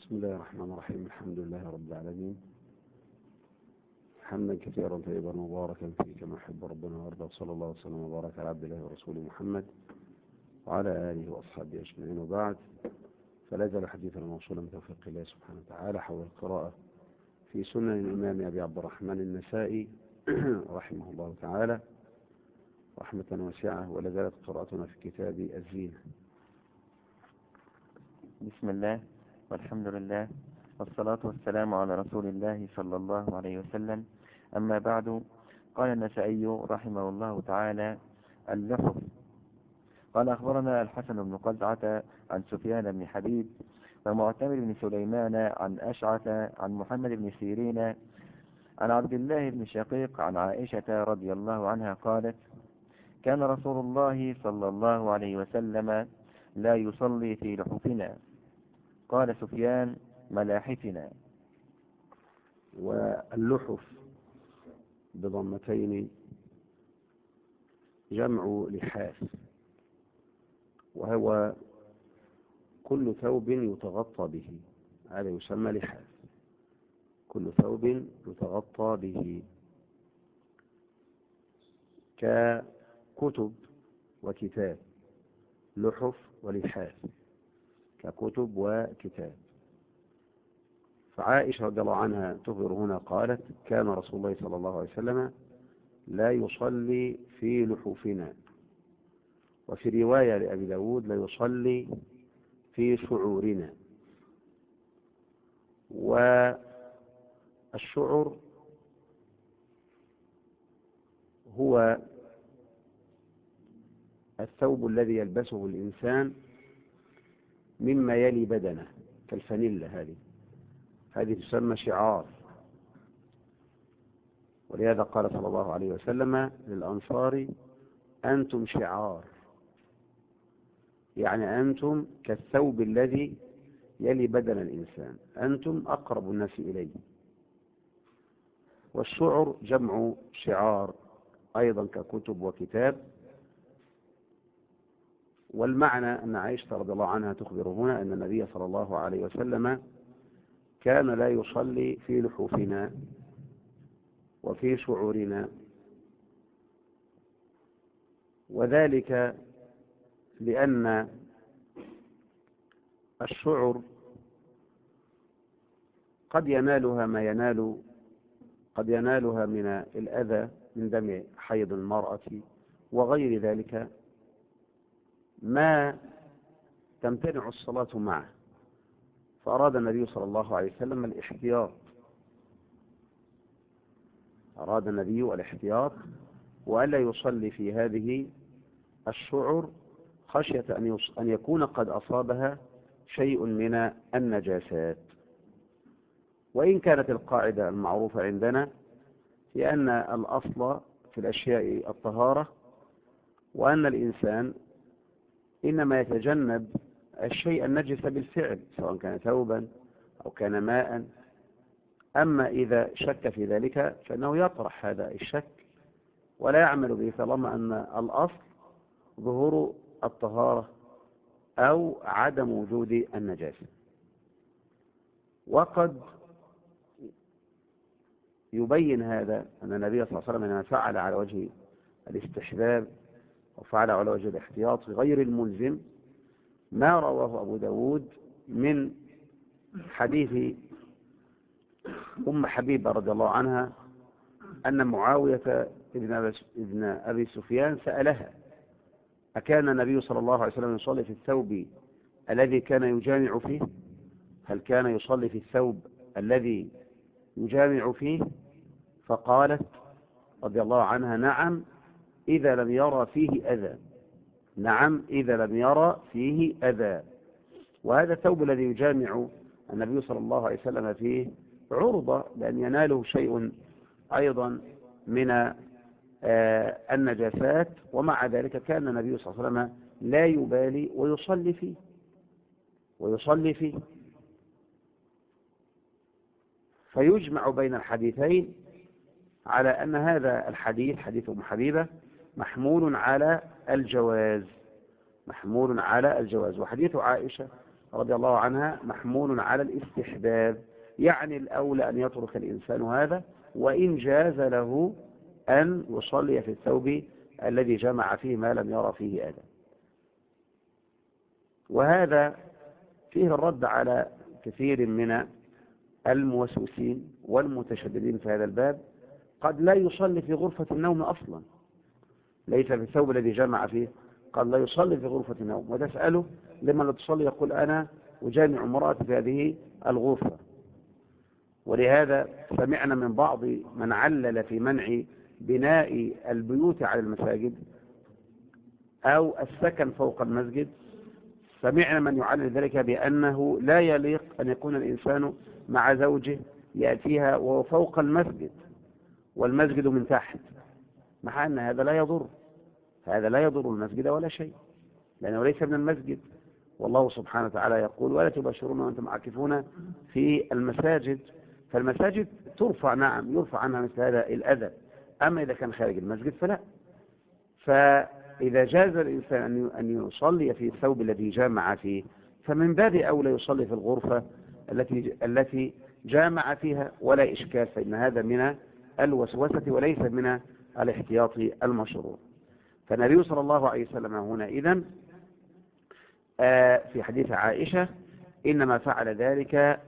بسم الله الرحمن الرحيم. الحمد لله رب العالمين، حمدا كثيرا طيبا مباركا فيه كما يحب ربنا ويرضى، وصلى الله وسلم وبارك على عبد الله ورسوله محمد وعلى آله وأصحابه أجمعين، وبعد. فلا زال حديثنا موصولا بتوفيق الله سبحانه وتعالى حول القراءة في سنن الإمام أبي عبد الرحمن النسائي رحمه الله تعالى رحمة واسعة. ولا زالت قراءتنا في كتاب الزينة. بسم الله والحمد لله والصلاة والسلام على رسول الله صلى الله عليه وسلم. أما بعد، قال النسائي رحمه الله تعالى: اللحف. قال: أخبرنا الحسن بن قزعة عن سفيان بن حبيب ومعتمر بن سليمان عن أشعث عن محمد بن سيرين عن عبد الله بن شقيق عن عائشة رضي الله عنها قالت: كان رسول الله صلى الله عليه وسلم لا يصلي في لحفنا. قال سفيان: ملاحفنا. واللحف بضمتين جمع لحاف، وهو كل ثوب يتغطى به، هذا يسمى لحاف. كل ثوب يتغطى به ككتب وكتاب، لحف ولحاف ككتب وكتاب. فعائشة رضي الله عنها تخبر هنا قالت: كان رسول الله صلى الله عليه وسلم لا يصلي في لحوفنا. وفي رواية لأبي داود: لا يصلي في شعورنا. والشعر هو الثوب الذي يلبسه الإنسان مما يلي بدنه، كالفانيلا. هذه تسمى شعار. ولهذا قال صلى الله عليه وسلم للأنصار: أنتم شعار، يعني أنتم كالثوب الذي يلي بدن الإنسان، أنتم أقرب الناس إليه. والشعر جمع شعار أيضا ككتب وكتاب. والمعنى أن عائشة رضي الله عنها تخبر هنا أن النبي صلى الله عليه وسلم كان لا يصلي في لحوفنا وفي شعورنا، وذلك لأن الشعر قد ينالها ما ينال، قد ينالها من الأذى من دم حيض المرأة وغير ذلك ما تمتنع الصلاة معه. فأراد النبي صلى الله عليه وسلم الاحتياط، أراد النبي الاحتياط وألا يصلي في هذه الشعر خشية أن يكون قد أصابها شيء من النجاسات. وإن كانت القاعدة المعروفة عندنا في أن الأصل في الأشياء الطهارة، وأن الإنسان إنما يتجنب الشيء النجس بالفعل، سواء كان ثوبا أو كان ماء. أما إذا شك في ذلك فإنه يطرح هذا الشك ولا يعمل به، طالما أن الأصل ظهور الطهارة أو عدم وجود النجاسة. وقد يبين هذا أن النبي صلى الله عليه وسلم إنما فعل على وجه الاستحباب وفعل على وجه الاحتياط غير الملزم ما رواه أبو داود من حديث أم حبيبة رضي الله عنها أن معاوية ابن أبي سفيان سألها: أكان النبي صلى الله عليه وسلم يصلي في الثوب الذي كان يجامع فيه؟ هل كان يصلي في الثوب الذي يجامع فيه؟ فقالت رضي الله عنها: نعم إذا لم يرى فيه أذى. نعم إذا لم يرى فيه أذى. وهذا الثوب الذي يجامع النبي صلى الله عليه وسلم فيه عرضة لأن يناله شيء أيضا من النجاسات، ومع ذلك كان النبي صلى الله عليه وسلم لا يبالي ويصلي فيه. فيجمع بين الحديثين على أن هذا الحديث، حديث أم حبيبة، محمول على الجواز. وحديث عائشة رضي الله عنها محمول على الاستحباب، يعني الأولى أن يترك الإنسان هذا وإن جاز له أن يصلي في الثوب الذي جمع فيه ما لم يرى فيه أذى. وهذا فيه الرد على كثير من الموسوسين والمتشددين في هذا الباب، قد لا يصلي في غرفة النوم أصلا، ليس في الثوب الذي جمع فيه، قد لا يصلي في غرفة النوم، وتسأله لما لا تصلي يقول أنا أجامع امرأتي في هذه الغرفة. ولهذا سمعنا من بعض من علل في منع بناء البيوت على المساجد أو السكن فوق المسجد، سمعنا من يعلل ذلك بأنه لا يليق أن يكون الإنسان مع زوجه يأتيها وهو فوق المسجد والمسجد من تحت، مع أن هذا لا يضر، هذا لا يضر المسجد ولا شيء، لأنه ليس من المسجد. والله سبحانه وتعالى يقول ولا تباشرون وأنتم عاكفون في المساجد. فالمساجد ترفع، نعم يرفع عنها مثل هذا الأذى، أما إذا كان خارج المسجد فلا. فإذا جاز الإنسان أن يصلي في الثوب الذي جامع فيه، فمن باب أولى يصلي في الغرفة التي جامع فيها ولا إشكال، فإن هذا من الوسوسة وليس من الاحتياط المشروع. فالنبي صلى الله عليه وسلم هنا إذن في حديث عائشة إنما فعل ذلك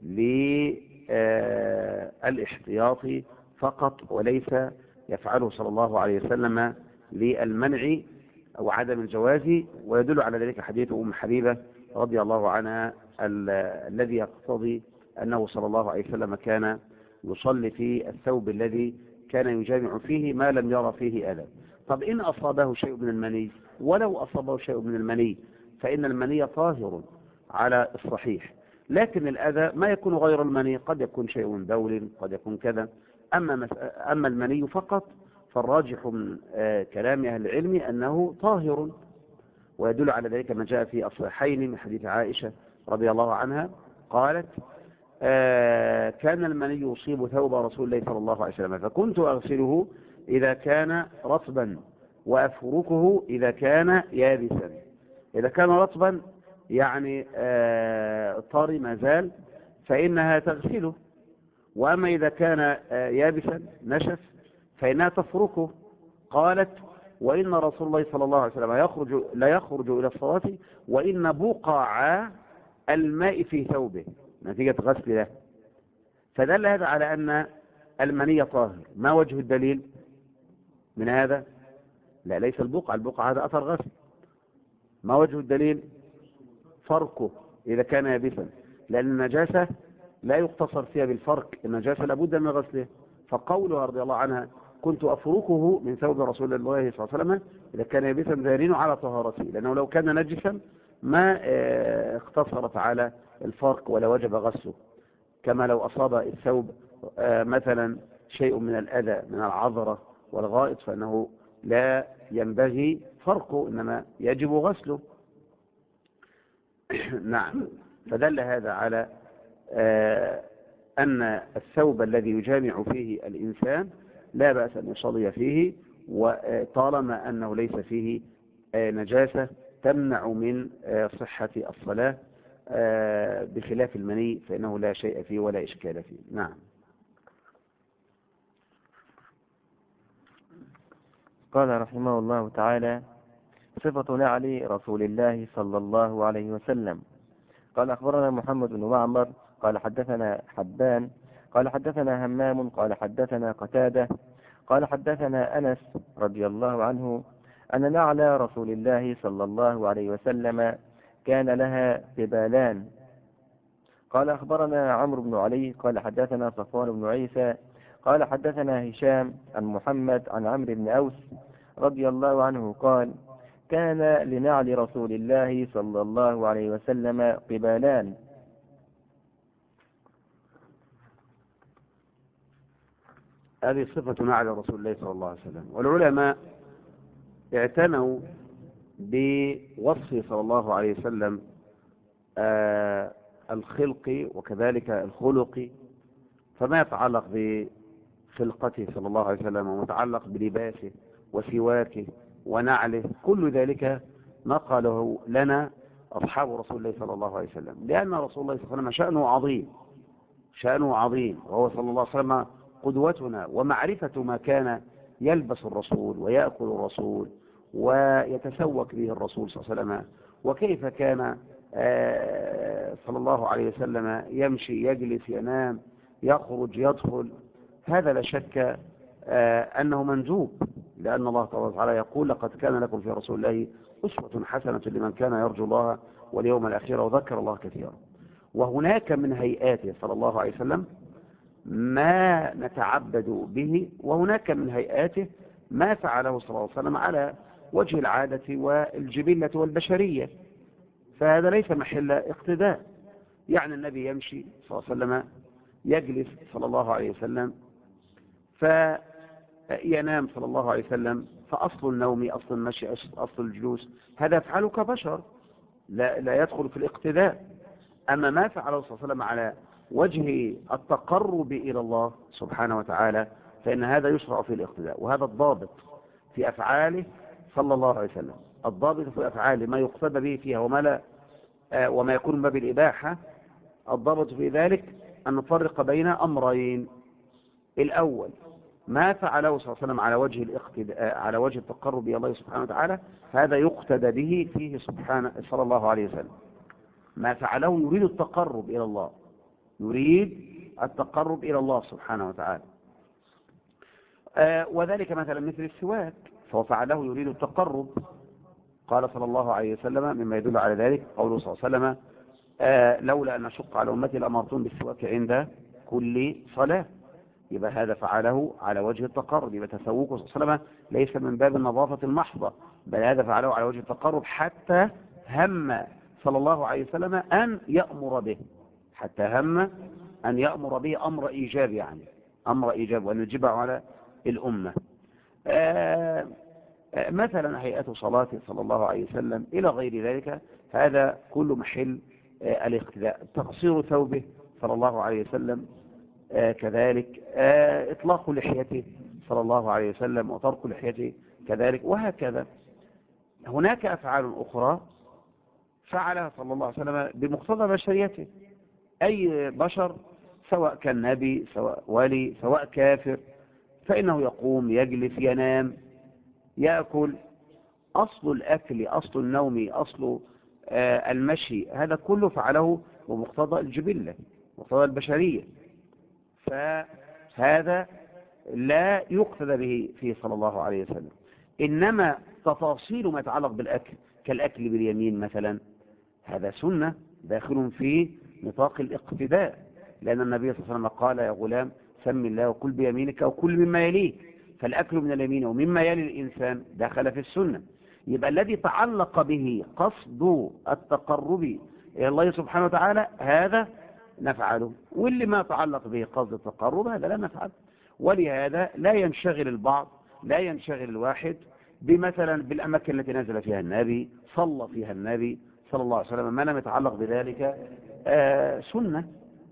للاحتياط فقط، وليس يفعله صلى الله عليه وسلم للمنع أو عدم الجواز. ويدل على ذلك حديث أم حبيبة رضي الله عنها الذي يقتضي أنه صلى الله عليه وسلم كان يصلي في الثوب الذي كان يجامع فيه ما لم يرى فيه أذى. طب إن أصابه شيء من المني، ولو أصابه شيء من المني فإن المني طاهر على الصحيح، لكن الأذى ما يكون غير المني، قد يكون شيء من بول، قد يكون كذا. أما المني فقط فالراجح من كلام أهل العلم أنه طاهر. ويدل على ذلك ما جاء في الصحيحين من حديث عائشة رضي الله عنها قالت كان المني يصيب ثوب رسول الله صلى الله عليه وسلم فكنت أغسله إذا كان رطبا وأفركه إذا كان يابسا. إذا كان رطبا يعني طري ما زال فإنها تغسله، وأما إذا كان يابسا نشف فإنها تفركه. قالت وإن رسول الله صلى الله عليه وسلم لا يخرج إلى الصلاة وإن بقع الماء في ثوبه نتيجة غسل له. فدل هذا على أن المني طاهر. ما وجه الدليل من هذا؟ لا، ليس البقع هذا أثر غسل. ما وجه الدليل؟ فركه إذا كان يابسا، لأن النجاسة لا يقتصر فيها بالفرك، النجاسة لابد من غسله. فقولها رضي الله عنها كنت أفركه من ثوب رسول الله صلى الله عليه وسلم إذا كان يابسا دليل على طهارته، لأنه لو كان نجسا ما اقتصرت على الفرك ولا وجب غسله. كما لو أصاب الثوب مثلا شيء من الأذى من العذرة والغائط فإنه لا ينبغي فرقه، إنما يجب غسله. نعم. فدل هذا على أن الثوب الذي يجامع فيه الإنسان لا بأس أن يصلي فيه، وطالما أنه ليس فيه نجاسة تمنع من صحة الصلاة، بخلاف المني فإنه لا شيء فيه ولا إشكال فيه. نعم. قال رحمه الله تعالى: صفة نعل رسول الله صلى الله عليه وسلم. قال أخبرنا محمد بن معمر قال حدثنا حبان قال حدثنا همام قال حدثنا قتادة قال حدثنا أنس رضي الله عنه أن نعل رسول الله صلى الله عليه وسلم كان لها قبالان. قال أخبرنا عمرو بن علي قال حدثنا صفوان بن عيسى قال حدثنا هشام عن محمد عن عمرو بن أوس رضي الله عنه قال: كان لنعل رسول الله صلى الله عليه وسلم قبالان. هذه صفة نعل رسول الله صلى الله عليه وسلم. والعلماء اعتنوا بوصفه صلى الله عليه وسلم الخلق وكذلك الخلق، فما يتعلق بخلقته صلى الله عليه وسلم ومتعلق بلباسه وسواكه ونعله كل ذلك نقله لنا أصحاب رسول الله صلى الله عليه وسلم، لأن رسول الله صلى الله عليه وسلم شأنه عظيم، شأنه عظيم، وهو صلى الله عليه وسلم قدوتنا، ومعرفة ما كان يلبس الرسول ويأكل الرسول ويتسوق به الرسول صلى الله عليه وسلم، وكيف كان صلى الله عليه وسلم يمشي، يجلس، ينام، يخرج، يدخل. هذا لا شك أنه منجوب، لأن الله تعالى يقول: لقد كان لكم في رسول الله أسوة حسنة لمن كان يرجو الله واليوم الآخر وذكر الله كثيرا. وهناك من هيئاته صلى الله عليه وسلم ما نتعبد به، وهناك من هيئاته ما فعله صلى الله عليه وسلم على وجه العادة والجبلة والبشرية، فهذا ليس محل اقتداء. يعني النبي يمشي صلى الله عليه وسلم، يجلس صلى الله عليه وسلم، فينام صلى الله عليه وسلم، فأصل النوم، أصل المشي، أصل الجلوس، هذا يفعله كبشر، لا يدخل في الاقتداء. أما ما فعله صلى الله عليه وسلم على وجه التقرب إلى الله سبحانه وتعالى فإن هذا يشرع في الاقتداء. وهذا الضابط في أفعاله صلى الله عليه وسلم، الضابط في أفعاله ما يقتدى به فيها وما لا، وما يكون من باب الإباحة. الضابط في ذلك أن نفرق بين أمرين: الأول ما فعله صلى الله عليه وسلم على وجه الاقتداء، على وجه التقرب إلى الله سبحانه وتعالى، هذا يقتدى به فيه سبحانه صلى الله عليه وسلم. ما فعله يريد التقرب إلى الله، يريد التقرب إلى الله سبحانه وتعالى. وذلك مثلا مثل السواك، فهو فعله يريد التقرب. قال صلى الله عليه وسلم مما يدل على ذلك قوله صلى الله عليه وسلم: لولا أن أشق على أمتي لأمرتهم بالسواك عند كل صلاة. يبقى هذا فعله على وجه التقرب، يبقى تسوقه صلى الله عليه وسلم ليس من باب النظافة المحضة، بل هذا فعله على وجه التقرب، حتى هم صلى الله عليه وسلم أن يأمر به، حتى هم أن يأمر به أمر إيجاب، يعني أمر إيجاب، وأن يجب على الأمة. مثلا هيئة صلاته صلى الله عليه وسلم إلى غير ذلك، هذا كل محل الاقتداء. تقصير ثوبه صلى الله عليه وسلم كذلك، إطلاق لحيته صلى الله عليه وسلم وترك لحيته كذلك، وهكذا. هناك أفعال أخرى فعلها صلى الله عليه وسلم بمقتضى بشريته. أي بشر، سواء كان نبي، سواء ولي، سواء كافر، فإنه يقوم، يجلس، ينام، يأكل. أصل الأكل، أصل النوم، أصل المشي، هذا كله فعله بمقتضى الجبلة، مقتضى البشرية، فهذا لا يقتدى به فيه صلى الله عليه وسلم. إنما تفاصيل ما يتعلق بالأكل كالأكل باليمين مثلا، هذا سنة داخل في نطاق الاقتداء، لأن النبي صلى الله عليه وسلم قال: يا غلام سم الله وكل بيمينك وكل مما يليك. فالأكل من اليمين ومما يلي الإنسان دخل في السنة. يبقى الذي تعلق به قصد التقرب إلى الله سبحانه وتعالى هذا نفعله، واللي ما تعلق به قصد التقرب هذا لا نفعله. ولهذا لا ينشغل البعض، لا ينشغل الواحد بمثلا بالأماكن التي نزل فيها النبي، صلى فيها النبي صلى الله عليه وسلم، ما لم يتعلق بذلك سنة.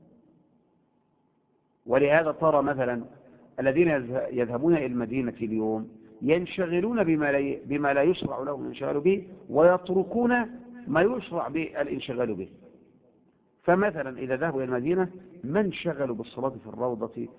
ولهذا ترى مثلا الذين يذهبون إلى المدينة اليوم ينشغلون بما لا يشرع لهم الانشغال به، ويتركون ما يشرع بالانشغال به. فمثلا إذا ذهبوا إلى المدينة ما انشغلوا بالصلاة في الروضة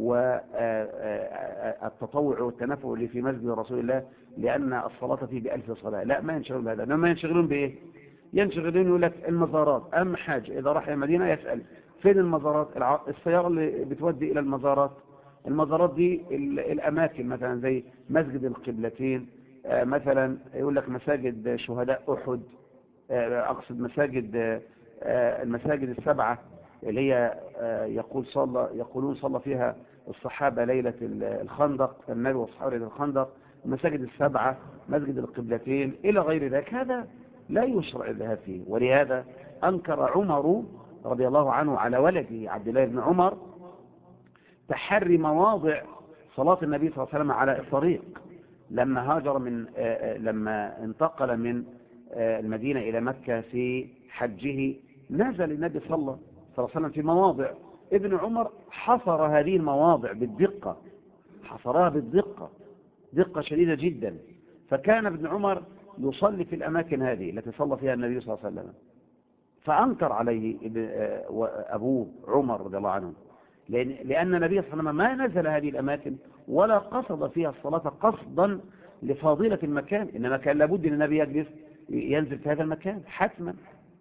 والتطوع والتنفع اللي في مسجد رسول الله، لأن الصلاة فيه ب1000 صلاة، لا، ما ينشغلون بهذا. إنما ينشغلون بإيه؟ ينشغلون يقول لك المزارات أهم حاجة. إذا راح المدينة يسأل فين المزارات، السيارة اللي بتودي إلى المزارات. المزارات دي الأماكن مثلا زي مسجد القبلتين، مثلا يقول لك مساجد شهداء أحد، أقصد مساجد المساجد السبعة اللي هي يقولون صلى فيها الصحابة ليلة الخندق، النبي والصحابة ليلة الخندق. المساجد السبعة، مسجد القبلتين إلى غير ذلك، هذا لا يشرع الذهاب فيه. ولهذا أنكر عمر رضي الله عنه على ولده عبد الله بن عمر تحري مواضع صلاة النبي صلى الله عليه وسلم على الطريق. لما هاجر لما انتقل من المدينة إلى مكة في حجه، نزل النبي صلى الله عليه وسلم في مواضع. ابن عمر حصر هذه المواضع بالدقة، حصرها بالدقة، دقة شديدة جدا. فكان ابن عمر يصلي في الأماكن هذه التي صلى فيها النبي صلى الله عليه وسلم. فأنكر عليه أبوه عمر رضي الله عنه، لأن النبي صلى الله عليه وسلم ما نزل هذه الأماكن ولا قصد فيها الصلاة قصدا لفضيلة المكان، إنما كان لابد أن النبي يجلس ينزل في هذا المكان حتما.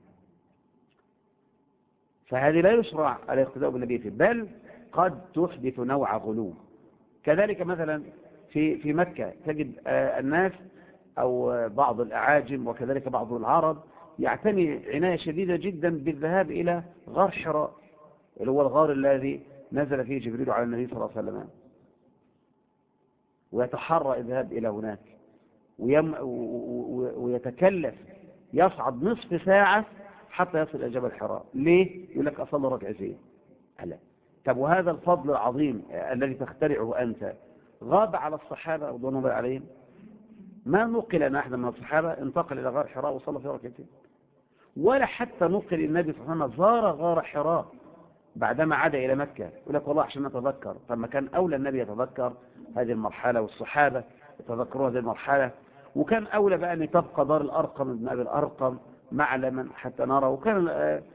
فهذه لا يشرع الاقتداء بالنبي فيه، بل قد تحدث نوع غلو. كذلك مثلا في مكة تجد الناس أو بعض الأعاجم وكذلك بعض العرب يعتني عناية شديدة جدا بالذهاب إلى غار حراء، اللي هو الغار الذي نزل فيه جبريل على النبي صلى الله عليه وسلم، ويتحرى الذهاب إلى هناك ويتكلف يصعد نصف ساعة حتى يصل إلى جبل حراء. ليه؟ يقول لك أصلي ركعتين. لا. طب وهذا الفضل العظيم الذي تخترعه أنت غاب على الصحابة رضوان الله عليهم؟ ما نقل أن أحد من الصحابة انتقل إلى غار حراء وصلى في ركعتين، ولا حتى نقل النبي صلى الله عليه وسلم زار غار حراء بعدما عاد إلى مكة. يقول لك والله عشان نتذكر. فما كان أولى النبي يتذكر هذه المرحلة والصحابة يتذكروا هذه المرحلة، وكان أولى بقى أن تبقى دار الأرقم بن أبي الأرقم معلما حتى نرى، وكان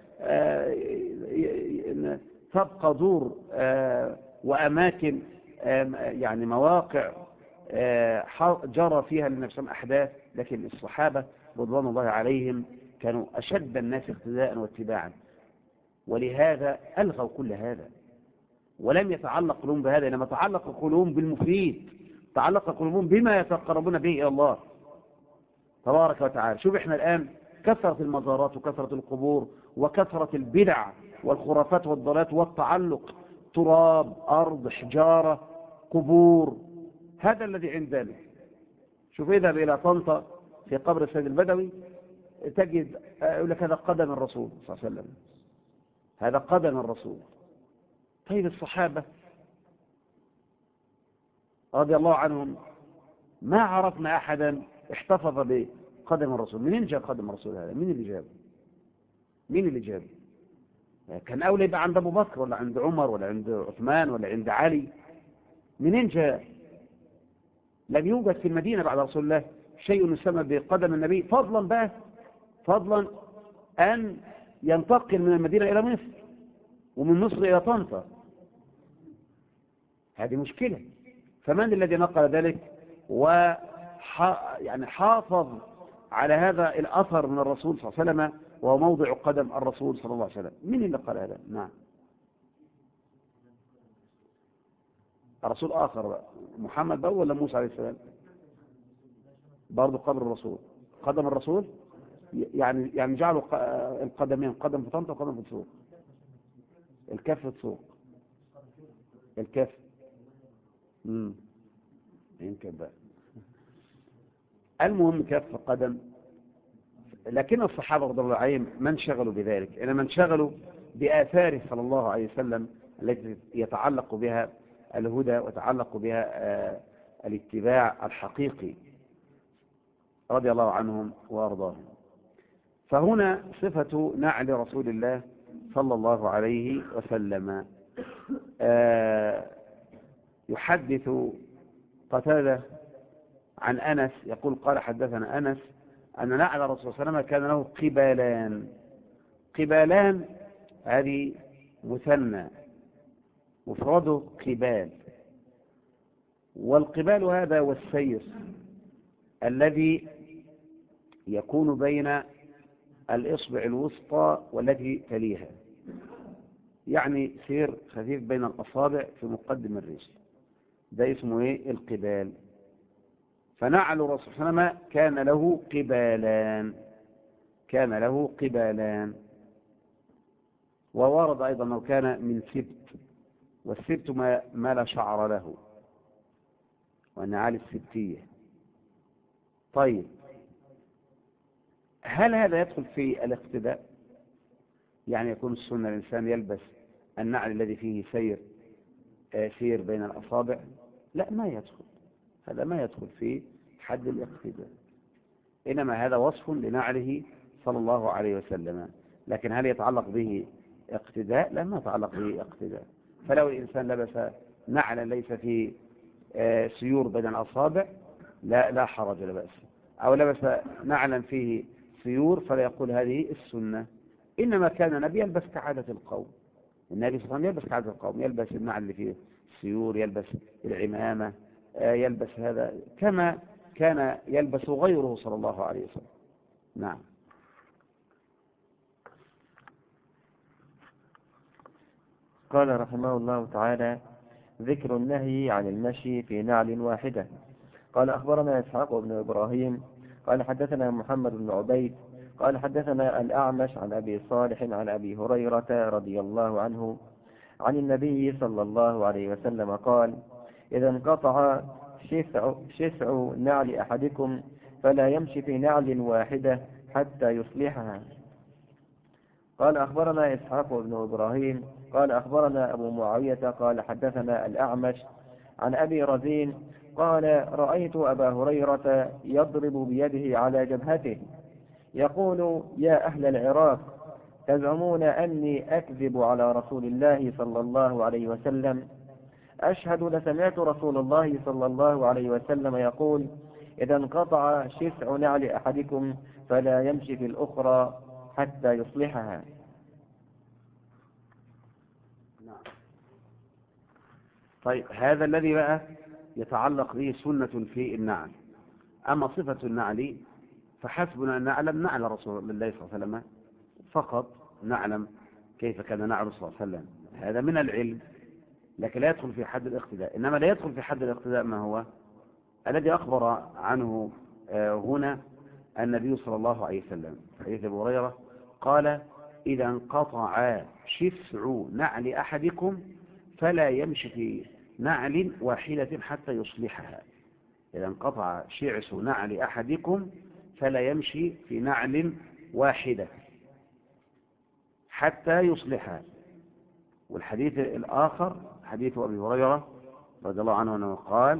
تبقى دور وأماكن يعني مواقع جرى فيها للنبي صلى الله عليه وسلم أحداث. لكن الصحابة رضوان الله عليهم كانوا أشد الناس اقتداء واتباعا، ولهذا ألغوا كل هذا ولم يتعلق قلوبهم بهذا، إنما تعلق قلوبهم بالمفيد، تعلق قلوبهم بما يتقربون به إلى الله تبارك وتعالى. شوف احنا الآن كثرة المزارات وكثرة القبور وكثرة البدع والخرافات والضلالات والتعلق، تراب، أرض، حجارة، قبور، هذا الذي عندنا. شوف اذهب إلى طنطا في قبر السيد البدوي تجد يقول لك هذا قدم الرسول صلى الله عليه وسلم، هذا قدم الرسول. طيب الصحابة رضي الله عنهم ما عرفنا أحدا احتفظ بقدم الرسول. منين جاء قدم الرسول هذا؟ مين اللي جابه؟ مين اللي جابه؟ كان أولى يبقى عند أبو بكر ولا عند عمر ولا عند عثمان ولا عند علي. منين جاء؟ لم يوجد في المدينة بعد رسول الله شيء يسمى بقدم النبي، فضلا أن ينتقل من المدينة إلى مصر ومن مصر إلى طنطا. هذه مشكلة. فمن الذي نقل ذلك يعني حافظ على هذا الأثر من الرسول صلى الله عليه وسلم وهو موضع قدم الرسول صلى الله عليه وسلم؟ من اللي قال هذا؟ نعم، الرسول آخر، محمد بقى ولا موسى عليه السلام؟ برضه قبر الرسول، قدم الرسول يعني جعلوا القدمين، قدم في طنطا وقدم في السوق، الكف في السوق، الكف يمكن بقى. المهم كف قدم. لكن الصحابة رضي الله عليهم ما انشغلوا بذلك، إنما انشغلوا بآثاره صلى الله عليه وسلم التي يتعلق بها الهدى ويتعلق بها الاتباع الحقيقي رضي الله عنهم وأرضاهم. فهنا صفة نعل رسول الله صلى الله عليه وسلم. يحدث قتادة عن أنس يقول قال حدثنا أنس أن نعل الرسول صلى الله عليه وسلم كان له قبالان. قبالان هذه مثنى، مفرده قبال، والقبال هذا والسير الذي يكون بين الإصبع الوسطى والتي تليها، يعني سير خفيف بين الأصابع في مقدم الرجل، ده اسمه ايه؟ القبال. فنعل الرسول صلى الله عليه وسلم كان له قبالان، كان له قبالان. وورد أيضا أنه كان من سبت، والسبت ما لا شعر له، والنعال السبتية. طيب هل هذا يدخل في الاقتداء؟ يعني يكون السنة الإنسان يلبس النعل الذي فيه سير بين الأصابع؟ لا، ما يدخل، هذا ما يدخل في حد الاقتداء، إنما هذا وصف لنعله صلى الله عليه وسلم. لكن هل يتعلق به اقتداء؟ لا، ما يتعلق به اقتداء. فلو الإنسان لبس نعلا ليس فيه سيور بين الأصابع لا حرج لا بأس. أو لبس نعلا فيه سيور فلا يقول هذه السنة. إنما كان النبي يلبس كعادة القوم. النبي صلى الله عليه وسلم يلبس كعادة القوم، يلبس النعل اللي فيه السيور، يلبس العمامة، يلبس هذا كما كان يلبس غيره صلى الله عليه وسلم. نعم. قال رحمه الله تعالى: ذكر النهي عن المشي في نعل واحدة. قال أخبرنا إسحاق بن إبراهيم قال حدثنا محمد بن عبيد قال حدثنا الأعمش عن أبي صالح عن أبي هريرة رضي الله عنه عن النبي صلى الله عليه وسلم قال: إذا انقطع شسع نعل أحدكم فلا يمشي في نعل واحدة حتى يصلحها. قال أخبرنا إسحاق بن إبراهيم قال أخبرنا أبو معاوية قال حدثنا الأعمش عن أبي رزين قال: رأيت أبا هريرة يضرب بيده على جبهته يقول: يا أهل العراق، تزعمون أني أكذب على رسول الله صلى الله عليه وسلم؟ أشهد لسمعت رسول الله صلى الله عليه وسلم يقول: إذا انقطع شسع نعل أحدكم فلا يمشي في الأخرى حتى يصلحها. طيب، هذا الذي بقى يتعلق به سنة في النعل. أما صفة النعل فحسبنا أن نعلم نعل رسول الله صلى الله عليه وسلم فقط، نعلم كيف كان نعل صلى الله عليه وسلم، هذا من العلم، لكن لا يدخل في حد الاقتداء. إنما لا يدخل في حد الاقتداء ما هو الذي أخبر عنه هنا النبي صلى الله عليه وسلم في حديث أبي هريرة قال: إذا انقطع شسع نعل أحدكم فلا يمشي في نعل واحدة حتى يصلحها. إذا انقطع شعث نعل أحدكم فلا يمشي في نعل واحدة حتى يصلحها. والحديث الآخر حديث أبي هريرة رضي الله عنه أنه قال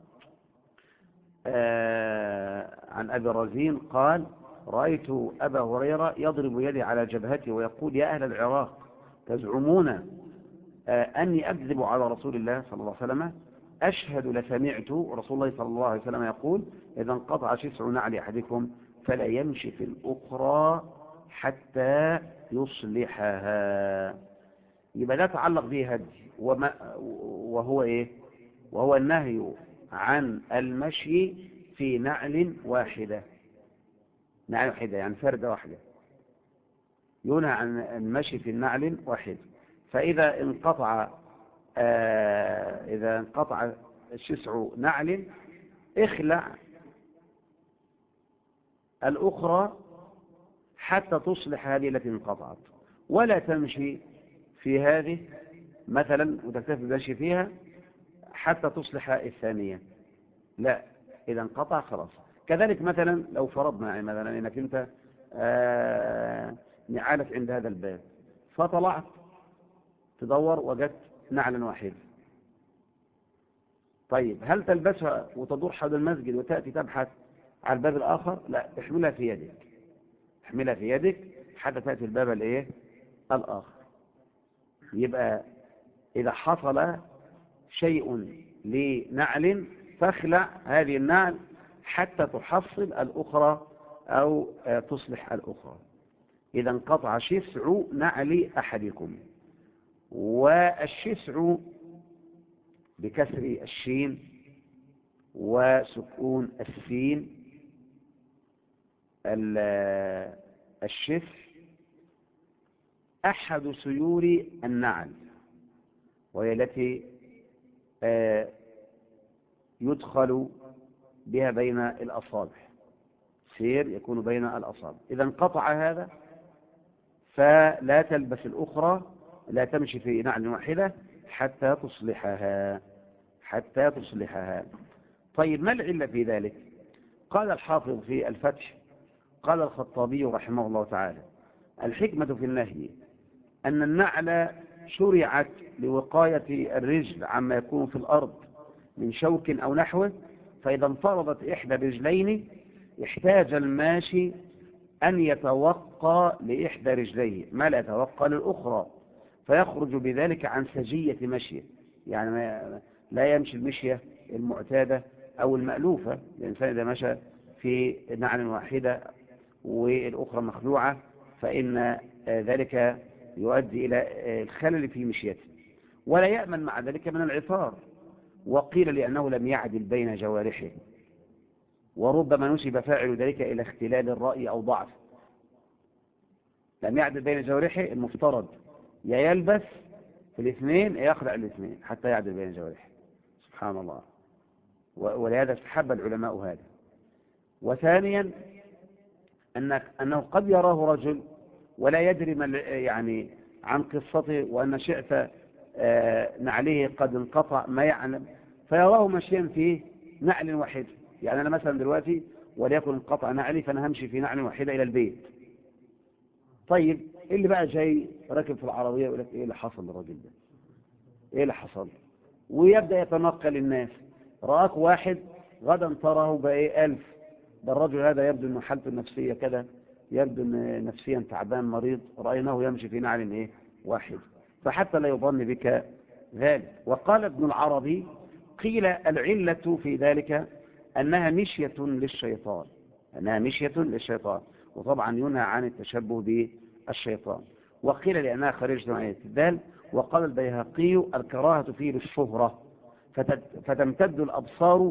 عن أبي رزين قال: رأيت أبا هريرة يضرب يدي على جبهته ويقول: يا أهل العراق، تزعمون أني أكذب على رسول الله صلى الله عليه وسلم؟ أشهد لسمعت رسول الله صلى الله عليه وسلم يقول: إذا انقطع شسع نعل أحدكم فلا يمشي في الأخرى حتى يصلحها. يبقى ده تعلق به هدي، وهو إيه؟ وهو النهي عن المشي في نعل واحدة. نعل واحدة يعني فردة واحدة، ينهى عن المشي في النعل واحد. فإذا انقطع شسع نعل اخلع الأخرى حتى تصلح هذه التي انقطعت، ولا تمشي في هذه مثلا وتكتفي بالمشي فيها حتى تصلح الثانية، لا، إذا انقطع خلاص. كذلك مثلا لو فرضنا يعني مثلا انك انت نعالت عند هذا الباب فطلعت تدور وجدت نعلا واحدا، طيب هل تلبسها وتدور حول المسجد وتأتي تبحث على الباب الآخر؟ لا، احملها في يدك، احملها في يدك حتى تأتي الباب الايه الآخر. يبقى إذا حصل شيء لنعل فاخلع هذه النعل حتى تحصل الأخرى أو تصلح الأخرى. إذا انقطع شسع نعل أحدكم. والشسع بكسر الشين وسكون السين، الشسع أحد سيور النعل، وهي التي يدخل بها بين الأصابع، سير يكون بين الأصابع. إذا انقطع هذا فلا تلبس الأخرى، لا تمشي في نعل واحدة حتى تصلحها. طيب، ما العلة في ذلك؟ قال الحافظ في الفتح قال الخطابي رحمه الله تعالى: الحكمة في النهي أن النعل شرعت لوقاية الرجل عما يكون في الأرض من شوك أو نحوه، فإذا انفرضت إحدى الرجلين احتاج الماشي أن يتوقى لإحدى رجليه ما لا يتوقى للأخرى، فيخرج بذلك عن سجية مشيه، يعني لا يمشي المشية المعتادة أو المألوفة. الإنسان إذا مشى في نعل واحدة والأخرى مخلوعة، فإن ذلك يؤدي إلى الخلل في مشيته، ولا يأمن مع ذلك من العثار. وقيل لأنه لم يعدل بين جوارحه، وربما نسب فاعل ذلك إلى اختلال الرأي أو ضعف. لم يعدل بين جوارحه، المفترض يا يلبس في الاثنين يا يخلع الاثنين حتى يعدل بين جوارحه. سبحان الله. ولهذا استحب العلماء هذا. وثانيا أنه قد يراه رجل ولا يدري يعني عن قصته، وأن شعث نعله قد انقطع ما يعلم، فيراه ماشيا في نعل واحد. يعني أنا مثلا دلوقتي وليكن انقطع نعلي، فأنا همشي في نعل واحدة إلى البيت. طيب اللي بقى جاي راكب في العربية يقول لك إيه اللي حصل للراجل ده؟ إيه اللي حصل؟ ويبدأ يتنقل الناس. رآك واحد غدا تراه بقى 1000. ده الرجل هذا يبدو أنه حالته النفسية كده، يبدو أنه نفسيا تعبان مريض، رأيناه يمشي في نعل واحد، فحتى لا يظن بك ذلك. وقال ابن العربي: قيل العلة في ذلك أنها مشية للشيطان، أنها مشية للشيطان، وطبعا ينهى عن التشبه بالشيطان. وقيل لأنها خارجة عن الاعتدال. وقال البيهقي: الكراهة فيه للشهرة، فتمتد الأبصار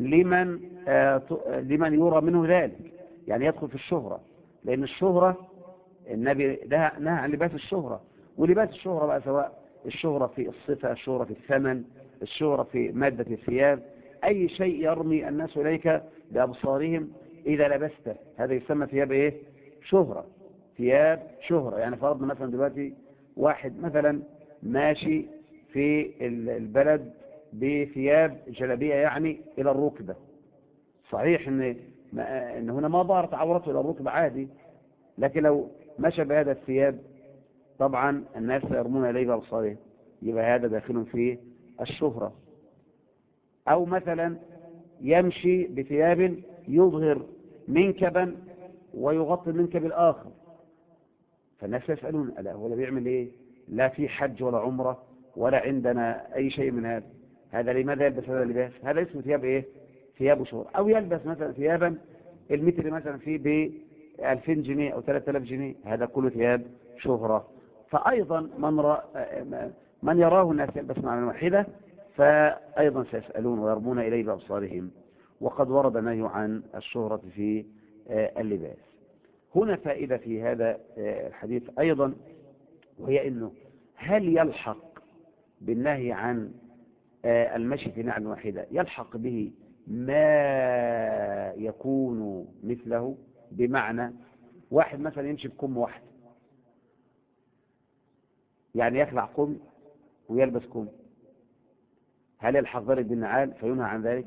لمن يرى منه ذلك، يعني يدخل في الشهرة. لأن الشهرة النبي نهى عن لباس الشهرة، ولباس الشهرة بقى سواء الشهرة في الصفة، الشهرة في الثمن، الشهرة في مادة الثياب، أي شيء يرمي الناس إليك بأبصارهم إذا لبسته، هذا يسمى ثياب إيه؟ شهرة. ثياب شهرة. يعني فرضنا مثلا دلوقتي واحد مثلا ماشي في البلد بثياب جلبية يعني إلى الركبة، صحيح إن هنا ما ظهرت عورته إلى الركبة عادي، لكن لو مشى بهذا الثياب طبعا الناس يرمون إليه بأبصارهم، يبقى هذا داخل في الشهرة. أو مثلا يمشي بثياب يظهر منكبا ويغطي المنكب الآخر، فالناس يسألون: ألا هو بيعمل إيه؟ لا في حج ولا عمرة ولا عندنا أي شيء من هذا، هذا لماذا يلبس هذا اللباس؟ هذا اسمه ثياب إيه؟ ثياب شهرة. أو يلبس مثلا ثيابا المتر مثلا فيه ب 2000 جنيه أو 3000 جنيه، هذا كله ثياب شهرة. فأيضا من يراه الناس يلبس نعلا واحدة فأيضا سيسألون ويرمون إليه بأبصارهم. وقد ورد النهي عن الشهرة في اللباس. هنا فائدة في هذا الحديث أيضا، وهي أنه هل يلحق بالنهي عن المشي في نعل واحدة يلحق به ما يكون مثله؟ بمعنى واحد مثلا يمشي بكم واحد، يعني يخلع كم ويلبس كم، هل يلحق ذلك بالنعال فينهى عن ذلك؟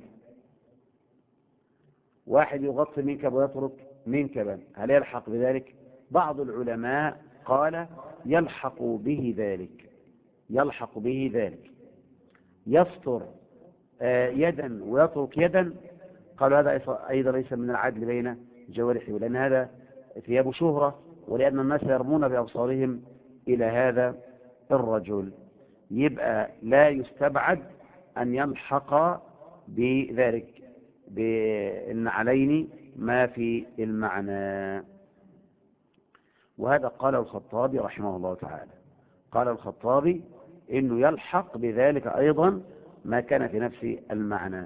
واحد يغطي منكب ويترك منكبا، هل يلحق بذلك؟ بعض العلماء قال يلحق به ذلك، يلحق به ذلك. يستر يدا ويترك يدا، قالوا هذا أيضا ليس من العدل بين جوارحه، لأن هذا ثياب شهرة، ولأن الناس يرمون بأبصارهم إلى هذا الرجل. يبقى لا يستبعد أن يلحق بذلك بالنعلين ما في المعنى. وهذا قال الخطابي رحمه الله تعالى، قال الخطابي إنه يلحق بذلك أيضا ما كان في نفس المعنى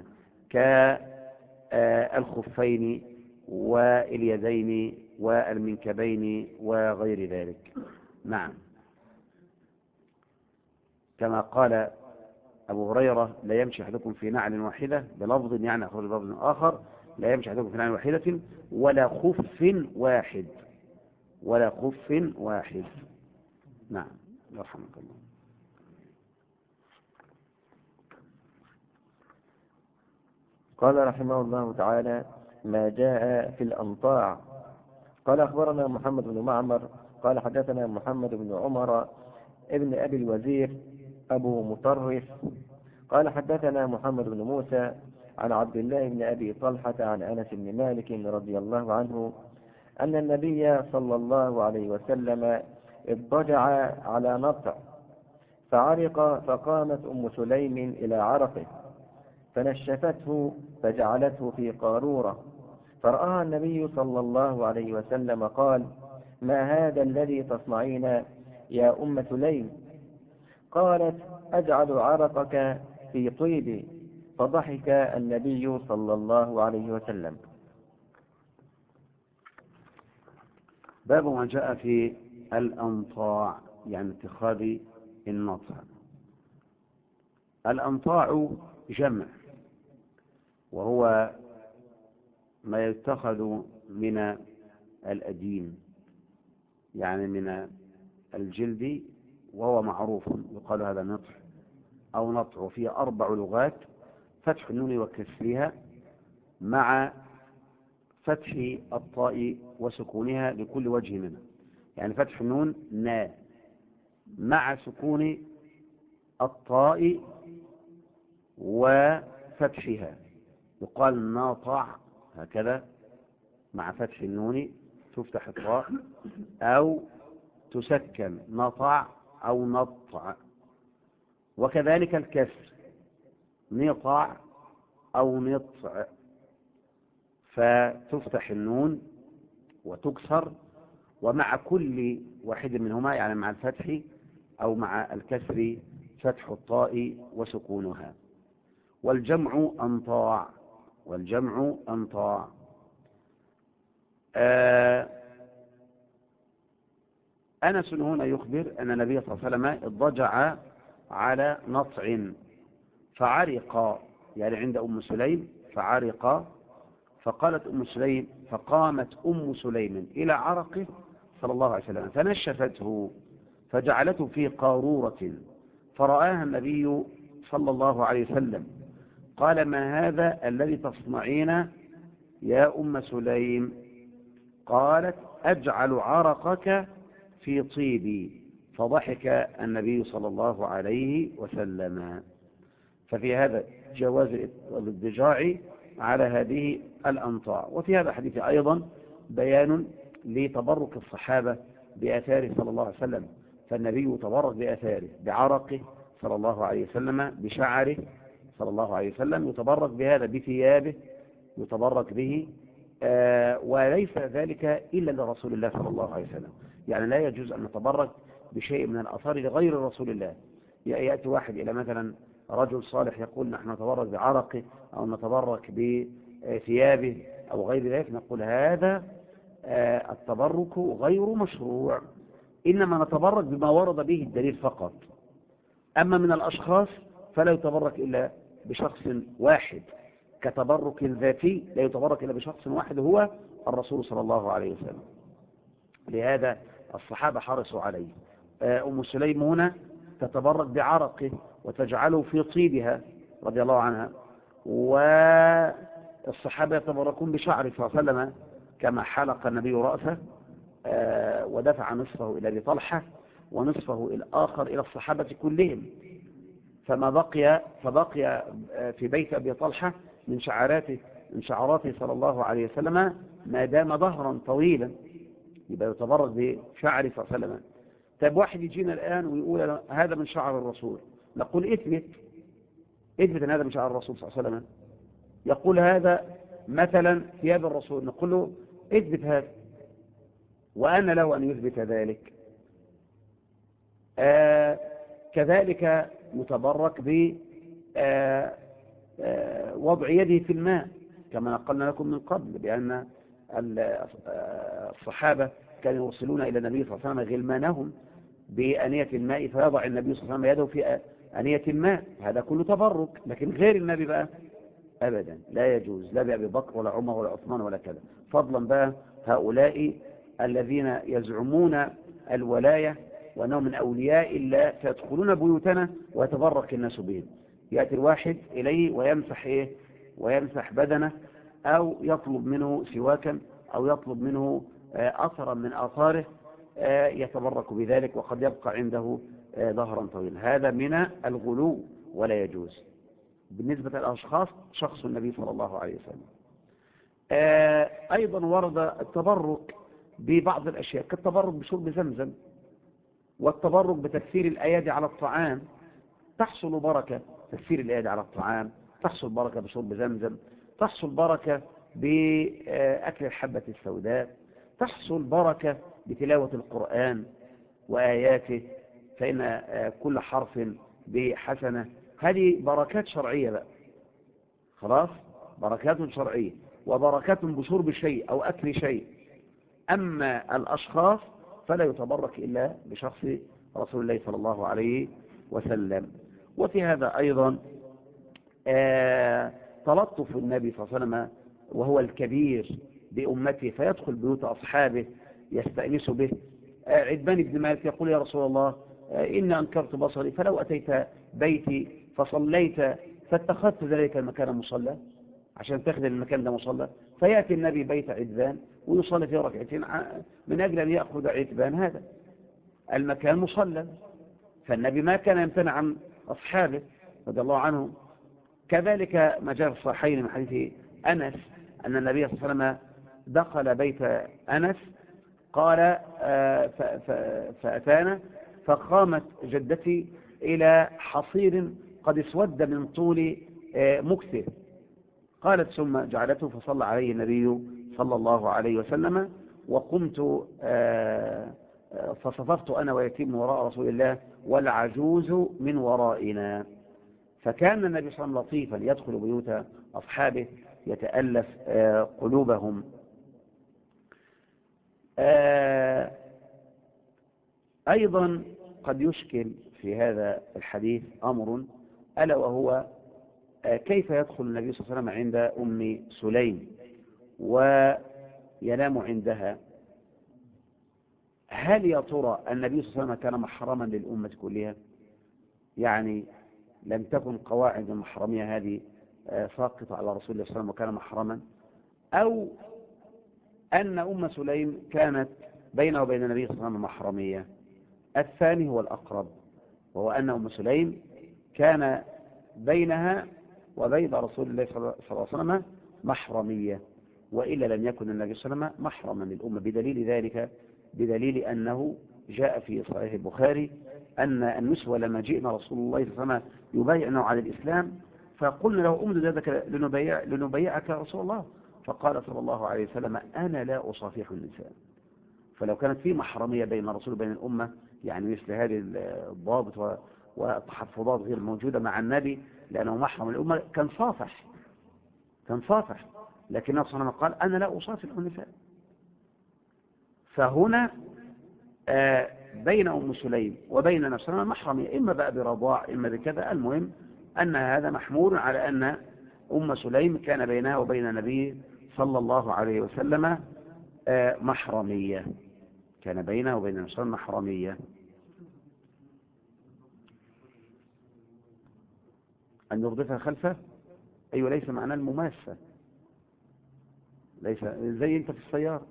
كالخفين واليدين والمنكبين وغير ذلك. نعم، كما قال أبو هريرة: لا يمشي أحدكم في نعل واحدة، بلفظ يعني أخرج بلفظ آخر: لا يمشي أحدكم في نعل واحدة ولا خف واحد، ولا خف واحد. نعم، يرحمك الله. قال رحمه الله تعالى: ما جاء في الأنطاع. قال أخبرنا محمد بن معمر قال حدثنا محمد بن عمر ابن أبي الوزير أبو مطرف قال حدثنا محمد بن موسى عن عبد الله بن أبي طلحة عن أنس بن مالك رضي الله عنه أن النبي صلى الله عليه وسلم اضطجع على نطع فعرق، فقامت أم سليم إلى عرقه فنشفته فجعلته في قارورة فرآها النبي صلى الله عليه وسلم قال: ما هذا الذي تصنعين يا أم سليم؟ قالت: أجعل عرقك في طيبي. فضحك النبي صلى الله عليه وسلم. باب ما جاء في الأنطاع، يعني اتخاذ النطع. الأنطاع جمع، وهو ما يتخذ من الأديم، يعني من الجلد، وهو معروف يقال هذا نطع أو نطع. وفيه 4 لغات: فتح النون وكسرها، مع فتح الطاء وسكونها لكل وجه منها. يعني فتح النون نا، مع سكون الطاء وفتحها يقال ناطع، هكذا مع فتح النون تفتح الطاء، أو تسكن نطع أو نطع. وكذلك الكسر نطع أو نطع، فتفتح النون وتكسر، ومع كل واحد منهما، يعني مع الفتح أو مع الكسر، فتح الطاء وسكونها. والجمع أنطاع، والجمع أنطاع. أنس هنا يخبر أن النبي صلى الله عليه وسلم اضطجع على نطع فعرق، يعني عند أم سليم فعرق. فقالت أم سليم: فقامت أم سليم إلى عرقه صلى الله عليه وسلم فنشفته فجعلته في قارورة، فرآها النبي صلى الله عليه وسلم قال: ما هذا الذي تصنعين يا أم سليم؟ قالت: أجعل عرقك في طيبي. فضحك النبي صلى الله عليه وسلم. ففي هذا جواز الاضطجاع على هذه الأنطاع. وفي هذا الحديث أيضا بيان لتبرك الصحابة بآثاره صلى الله عليه وسلم، فالنبي تبرك بآثاره، بعرقه صلى الله عليه وسلم، بشعره صلى الله عليه وسلم، يتبرك بهذا، بثيابه يتبرك به. وليس ذلك إلا لرسول الله صلى الله عليه وسلم. يعني لا يجوز أن نتبرك بشيء من الآثار لغير رسول الله. يأتي واحد إلى مثلا رجل صالح يقول: نحن نتبرك بعرقه أو نتبرك بثيابه أو غير ذلك، نقول هذا التبرك غير مشروع، إنما نتبرك بما ورد به الدليل فقط. أما من الأشخاص فلا يتبرك إلا بشخص واحد، كتبرك ذاتي لا يتبرك إلا بشخص واحد هو الرسول صلى الله عليه وسلم. لهذا الصحابة حرصوا عليه. أم سليم هنا تتبرك بعرقه وتجعله في طيبها رضي الله عنها، والصحابة يتبركون بشعره صلى الله عليه وسلم، كما حلق النبي رأسه ودفع نصفه إلى أبي طلحة ونصفه الآخر إلى الصحابة كلهم، فبقي في بيت أبي طلحة من شعراته صلى الله عليه وسلم ما دام ظهرا طويلا، يبقى يتبرك بشعره صلى الله عليه وسلم. طيب واحد يجينا الآن ويقول هذا من شعر الرسول، نقول اثبت ان هذا من شعر الرسول صلى الله عليه وسلم. يقول هذا مثلا ثياب الرسول، نقول له اثبت هذا، وأنا له أن يثبت ذلك. كذلك يتبرك بوضع يده في الماء، كما نقلنا لكم من قبل بأن الصحابة كانوا يوصلون إلى النبي صلى الله عليه وسلم غلمانهم بأنية الماء، فيضع النبي صلى الله عليه وسلم يده في أنية الماء، هذا كله تبرك. لكن غير النبي بقى أبدا لا يجوز، لا بأبي بكر ولا عمر ولا عثمان ولا كذا. فضلا بقى هؤلاء الذين يزعمون الولاية وأنهم من أولياء الله فيدخلون بيوتنا ويتبرك الناس بهم. يأتي الواحد إليه ويمسح بدنه، أو يطلب منه سواكا، أو يطلب منه أثرا من آثاره، يتبرك بذلك، وقد يبقى عنده ظهرا طويلا. هذا من الغلو ولا يجوز بالنسبة للأشخاص، شخص النبي صلى الله عليه وسلم. أيضا ورد التبرك ببعض الأشياء، كالتبرك بشرب زمزم، والتبرك بتكثير الأيادي على الطعام، تحصل بركة تكثير الأيادي على الطعام، تحصل بركة بشرب زمزم، تحصل بركة بأكل الحبة السوداء، تحصل بركة بتلاوة القرآن وآياته، فإن كل حرف بحسنة. هذه بركات شرعية بقى، خلاص، بركات شرعية، وبركات بشرب شيء أو أكل شيء. أما الأشخاص فلا يتبرك إلا بشخص رسول الله صلى الله عليه وسلم. وفي هذا أيضا تلطف النبي صلى الله عليه وسلم وهو الكبير بأمته، فيدخل بيوت أصحابه يستأنس به. عتبان بن مالك يقول: يا رسول الله، إن أنكرت بصري، فلو أتيت بيتي فصليت فاتخذت ذلك المكان مصلى، عشان تاخذ المكان ده مصلى. فيأتي النبي بيت عتبان ويصلي فيه ركعتين من أجل أن يأخذ عتبان هذا المكان مصلى. فالنبي ما كان يمتنع عن أصحابه رضي الله عنهم. كذلك ما جاء في الصحيحين من حديث أنس أن النبي صلى الله عليه وسلم دخل بيت أنس، قال: فأتانا فقامت جدتي إلى حصير قد اسود من طول مكثه، قالت: ثم جعلته فصلى عليه النبي صلى الله عليه وسلم، وقمت فصففت أنا ويتيم وراء رسول الله والعجوز من ورائنا. فكان النبي صلى الله عليه وسلم لطيفا يدخل بيوت أصحابه يتألف قلوبهم. أيضا قد يشكل في هذا الحديث أمر، ألا وهو كيف يدخل النبي صلى الله عليه وسلم عند أم سليم وينام عندها؟ هل يا ترى النبي صلى الله عليه وسلم كان محرما للأمة كلها؟ يعني لم تكن قواعد المحرمية هذه ساقطة على رسول الله صلى الله عليه وسلم وكان محرما، أو أن أم سليم كانت بينه وبين النبي صلى الله عليه وسلم محرمية؟ الثاني هو الأقرب، وهو أن أم سليم كان بينها وبين رسول الله صلى الله عليه وسلم محرمية، وإلا لم يكن النبي صلى الله عليه وسلم محرما للأمة. بدليل ذلك، بدليل أنه جاء في صحيح البخاري أن النسوة لما جئنا رسول الله صلى الله عليه وسلم يبايعنا على الإسلام، فقلنا له: أمدد يدك لنبايعك يا رسول الله. فقال صلى الله عليه وسلم: أنا لا أصافح النساء. فلو كانت في محرمية بين الرسول وبين الأمة، يعني مثل هذه الضوابط والتحفظات غير موجودة مع النبي لأنه محرم الأمة، كان صافح، لكن النبي صلى الله عليه وسلم قال: أنا لا أصافح النساء. فهنا بين أم سليم وبين النبي صلى الله عليه وسلم محرمية، إما بقى برضاع إما بكذا. المهم أن هذا محمول على أن أم سليم كان بينها وبين النبي صلى الله عليه وسلم محرمية، كان بينها وبين النبي صلى الله عليه وسلم محرمية. أن يردفها خلفه، أيوة، ليس معناه المماسة، ليس زي أنت في السيارة،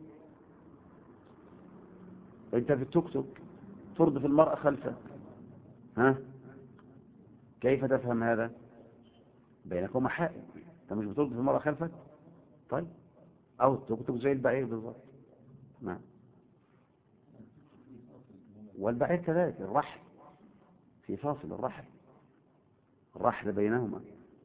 أنت في التوك توك تردف المرأة خلفك، ها؟ كيف تفهم هذا؟ بينكم حائل، أنت مش بتردف المرأة خلفك؟ طيب، أو التوك توك زي البعير بالضبط. نعم، والبعير كذلك، الرحل في فاصل، الرحل بينهما.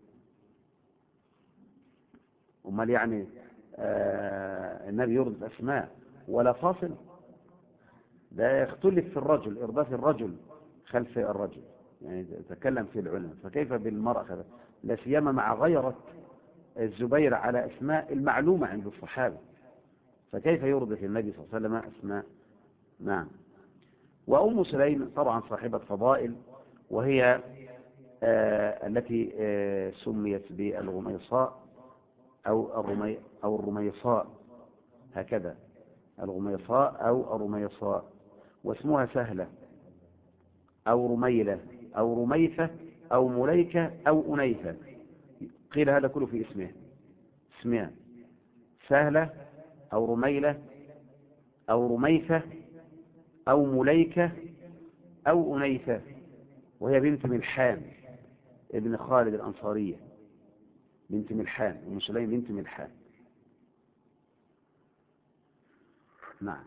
امال يعني النبي يرد أسماء ولا فاصل؟ ده يختلف في الرجل، إرداف الرجل خلف الرجل، يعني تكلم في العلم، فكيف بالمرأة خلف؟ لا سيما مع غيرة الزبير على أسماء المعلومة عند الصحابة، فكيف يردف النبي صلى الله عليه وسلم أسماء؟ نعم. وأم سليم طبعا صاحبة فضائل، وهي التي سميت بالغميصاء أو الرميصاء، هكذا، الغميصاء أو الرميصاء، واسمها سهلة أو رميلة أو رميثة أو مليكة أو أنيثة، قيل هذا كله في اسمها سهلة أو رميلة أو رميثة أو مليكة أو أنيثة. وهي بنت ملحان ابن خالد الأنصارية، بنت ملحان، أم سليم بنت ملحان. نعم.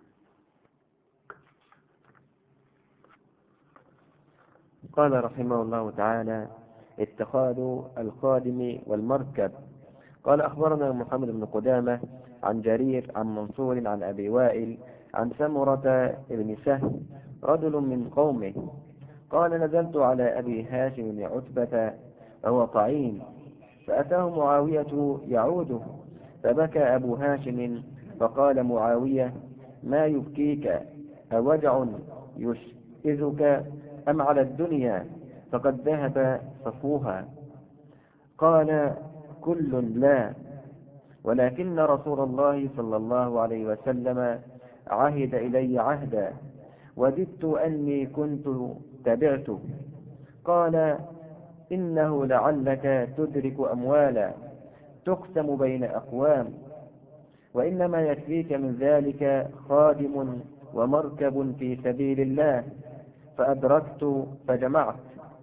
قال رحمه الله تعالى: اتخاذ الخادم والمركب قال أخبرنا محمد بن قدامة عن جرير عن منصور عن أبي وائل عن سمرة بن سهل رجل من قومه قال نزلت على أبي هاشم بن عتبة وهو طعين فأتاه معاوية يعوده فبكى أبو هاشم فقال معاوية ما يبكيك أوجع يشئذك أم على الدنيا فقد ذهب صفوها قال كل لا ولكن رسول الله صلى الله عليه وسلم عهد إلي عهدا وددت أني كنت تبعته قال إنه لعلك تدرك أموالا تقسم بين أقوام وإنما يكفيك من ذلك خادم ومركب في سبيل الله فأدركت فجمعت.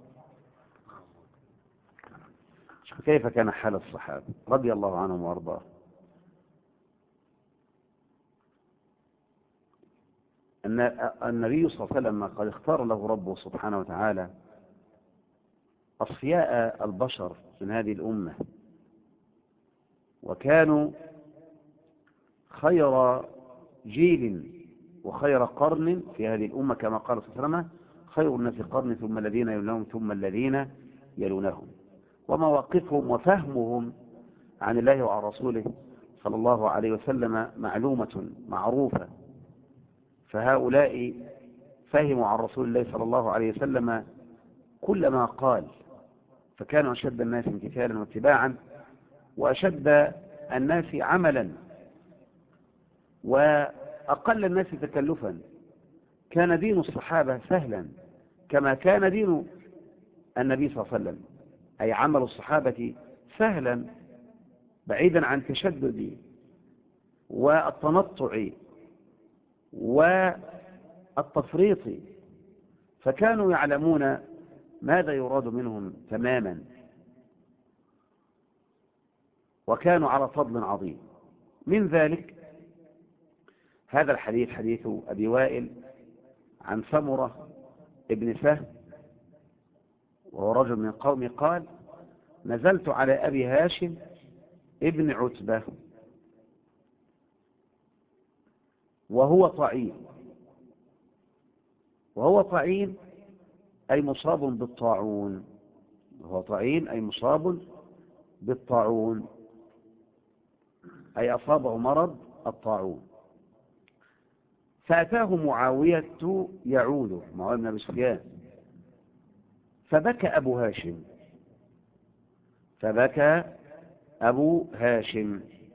كيف كان حال الصحابة رضي الله عنهم وارضاهم؟ أن النبي صلى الله عليه وسلم قد اختار له ربه سبحانه وتعالى أصفياء البشر من هذه الأمة، وكانوا خير جيل وخير قرن في هذه الأمة كما قال صلى الله عليه وسلم خير الناس قرن ثم الذين يلونهم ثم الذين يلونهم. ومواقفهم وفهمهم عن الله وعن رسوله صلى الله عليه وسلم معلومة معروفة، فهؤلاء فهموا عن رسول الله صلى الله عليه وسلم كل ما قال، فكانوا أشد الناس امتثالا واتباعا وأشد الناس عملا وأقل الناس تكلفا. كان دين الصحابة سهلا كما كان دين النبي صلى الله عليه وسلم، أي عمل الصحابة سهلا بعيدا عن تشدد والتنطع والتفريط، فكانوا يعلمون ماذا يراد منهم تماما، وكانوا على فضل عظيم. من ذلك هذا الحديث حديث أبي وائل عن سمرة ابن سهل وهو رجل من قومي قال نزلت على أبي هاشم ابن عتبة وهو طعين. وهو طعين أي مصاب بالطاعون، وهو طعين أي مصاب بالطاعون، أي أصابه مرض الطاعون. فأتاه معاوية يعوده، معاوية بن أبي سفيان، فبكى أبو هاشم، فبكى أبو هاشم.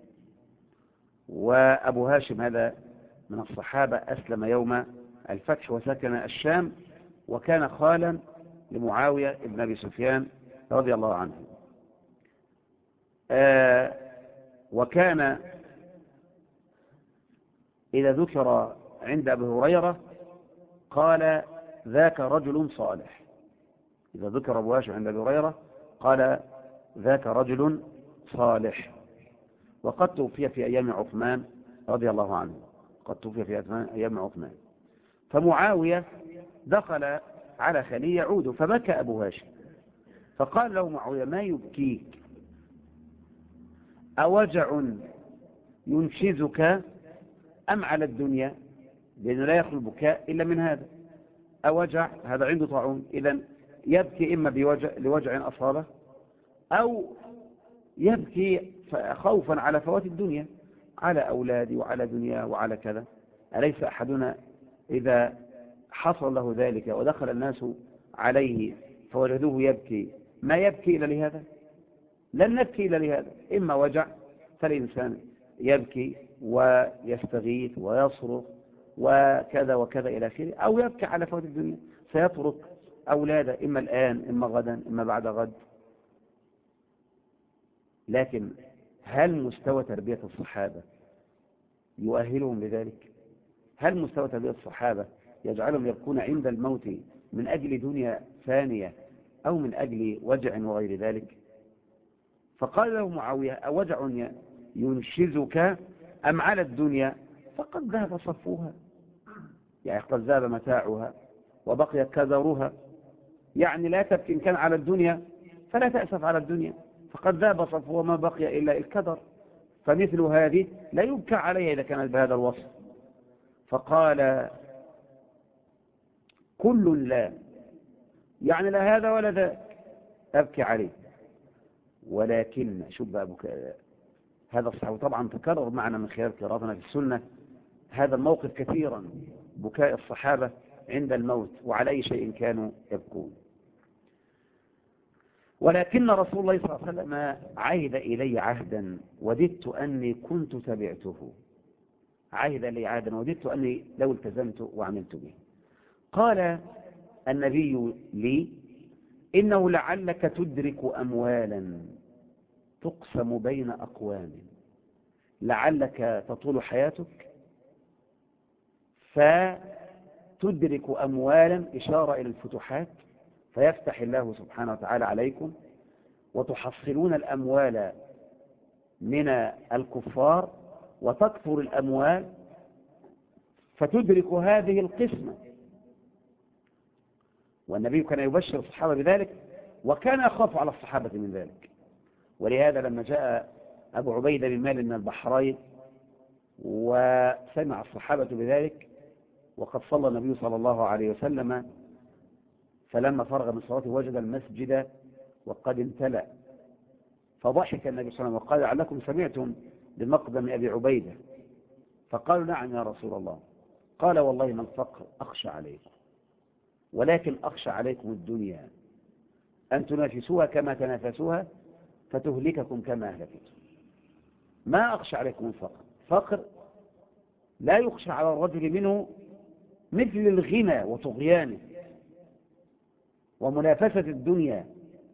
وأبو هاشم هذا من الصحابة أسلم يوم الفتح وسكن الشام، وكان خالا لمعاوية بن أبي سفيان رضي الله عنه. وكان إذا ذكر عند أبي هريرة قال ذاك رجل صالح. إذا ذكر أبو هاشم عند أبي هريرة قال ذاك رجل صالح. وقد توفي في أيام عثمان رضي الله عنه، قد توفي في أيام عثمان. فمعاوية دخل على خليه يعود فبكى أبو هاشم، فقال له معاوية ما يبكيك أوجع ينشزك أم على الدنيا؟ لأنه لا يخلو البكاء إلا من هذا، أوجع هذا عنده طاعون، إذن يبكي إما لوجع أصابه أو يبكي خوفا على فوات الدنيا، على أولادي وعلى دنيا وعلى كذا. أليس أحدنا إذا حصل له ذلك ودخل الناس عليه فوجدوه يبكي ما يبكي إلا لهذا؟ لن نبكي إلا لهذا، إما وجع فالإنسان يبكي ويستغيث ويصرخ وكذا وكذا إلى آخره، أو يبكي على فوات الدنيا سيترك أولاده إما الآن إما غدا إما بعد غد. لكن هل مستوى تربية الصحابة يؤهلهم لذلك؟ هل مستوى تربية الصحابة يجعلهم يبكون عند الموت من أجل دنيا ثانية أو من أجل وجع وغير ذلك؟ فقال له معاوية أوجع ينشزك أم على الدنيا؟ فقد ذهب صفوها، يعني قد ذهب متاعها وبقي كدرها، يعني لا تبكي إن كان على الدنيا فلا تأسف على الدنيا، فقد ذاب صفوه وما بقي إلا الكدر، فمثل هذه لا يبكى عليها إذا كانت بهذا الوصف. فقال كل لا، يعني لا هذا ولا ذاك أبكي عليه، ولكن شوف بقى بكاء هذا الصحابي. طبعا تكرر معنا من خلال قراءتنا في السنة هذا الموقف كثيرا، بكاء الصحابة عند الموت وعلى أي شيء كانوا يبكون. ولكن رسول الله صلى الله عليه وسلم عهد إلي عهدا وددت أني كنت تبعته، عهد إلي عهدا وددت أني لو التزمت وعملت به. قال النبي لي إنه لعلك تدرك أموالا تقسم بين أقوام، لعلك تطول حياتك فتدرك أموالا، إشارة إلى الفتوحات، فيفتح الله سبحانه وتعالى عليكم وتحصلون الأموال من الكفار وتكثر الأموال فتدرك هذه القسمة. والنبي كان يبشر الصحابة بذلك وكان يخاف على الصحابة من ذلك. ولهذا لما جاء أبو عبيدة بن مالك من البحرين وسمع الصحابة بذلك وقد صلى النبي صلى الله عليه وسلم، فلما فرغ من صلاته وجد المسجد وقد امتلأ، فضحك النبي صلى الله عليه وسلم وقال لعلكم سمعتم بمقدم أبي عبيدة؟ فقالوا نعم يا رسول الله. قال والله ما الفقر أخشى عليكم، ولكن أخشى عليكم الدنيا أن تنافسوها كما تنافسوها فتهلككم كما أهلكتم. ما أخشى عليكم الفقر، فقر لا يخشى على الرجل منه مثل الغنى وطغيانه ومنافسة الدنيا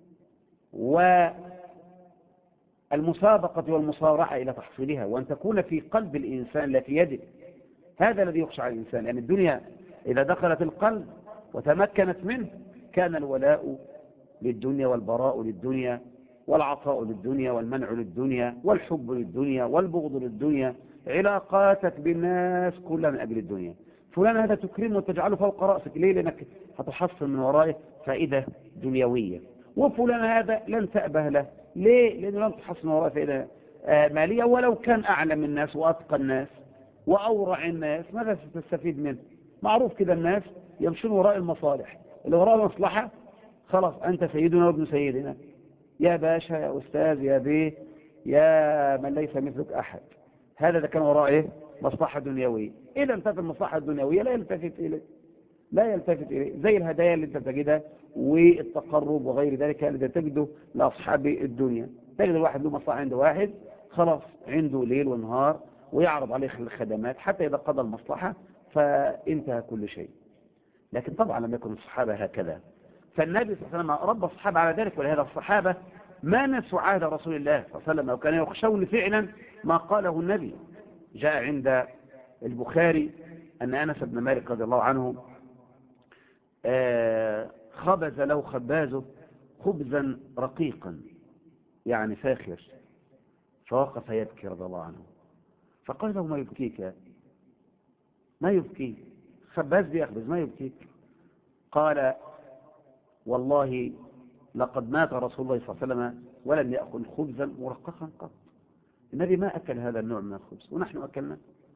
والمسابقة والمصارعة إلى تحصيلها، وأن تكون في قلب الإنسان لا في يده. هذا الذي يخشى على الإنسان، لأن الدنيا إذا دخلت القلب وتمكنت منه كان الولاء للدنيا والبراء للدنيا والعطاء للدنيا والمنع للدنيا والحب للدنيا والبغض للدنيا، علاقاتك بالناس كلها من أجل الدنيا. فلان هذا تكرمه وتجعله فوق رأسك، ليه؟ لأنك هتحصل من ورائه فائدة دنيوية. وفلان هذا لن تأبه له، ليه؟ لأنه لن تحصل من ورائه فائدة مالية، ولو كان أعلم الناس وأتقى الناس وأورع الناس ماذا ستستفيد منه؟ معروف كده الناس يمشون وراء المصالح، اللي وراء مصلحة خلاص أنت سيدنا وابن سيدنا، يا باشا يا أستاذ يا بيه يا من ليس مثلك أحد. هذا كان وراء إيه؟ مصلحة دنيوية. إذا انتهت المصلحة الدنيوية لا يلتفت إليه، زي الهدايا اللي انت تجدها والتقرب وغير ذلك اللي تجده لأصحاب الدنيا. تجد الواحد له مصلحة عند واحد خلاص عنده ليل ونهار ويعرض عليه الخدمات حتى إذا قضى المصلحة فانتهى كل شيء. لكن طبعا لم يكن الصحابة هكذا، فالنبي صلى الله عليه وسلم ربى الصحابة على ذلك. ولهذا الصحابة ما نسوا عهد رسول الله صلى الله عليه وسلم وكانوا يخشون فعلا ما قاله النبي. جاء عند البخاري أن أنس بن مالك رضي الله عنه خبز له خبازه خبزا رقيقا يعني فاخر، فوقف يبكي رضي الله عنه. فقال له ما يبكيك؟ ما يبكيك؟ خباز بيخبز ما يبكيك؟ قال والله لقد مات رسول الله صلى الله عليه وسلم ولم يأكل خبزا مرققا قط. النبي ما أكل هذا النوع من الخبز ونحن أكلنا.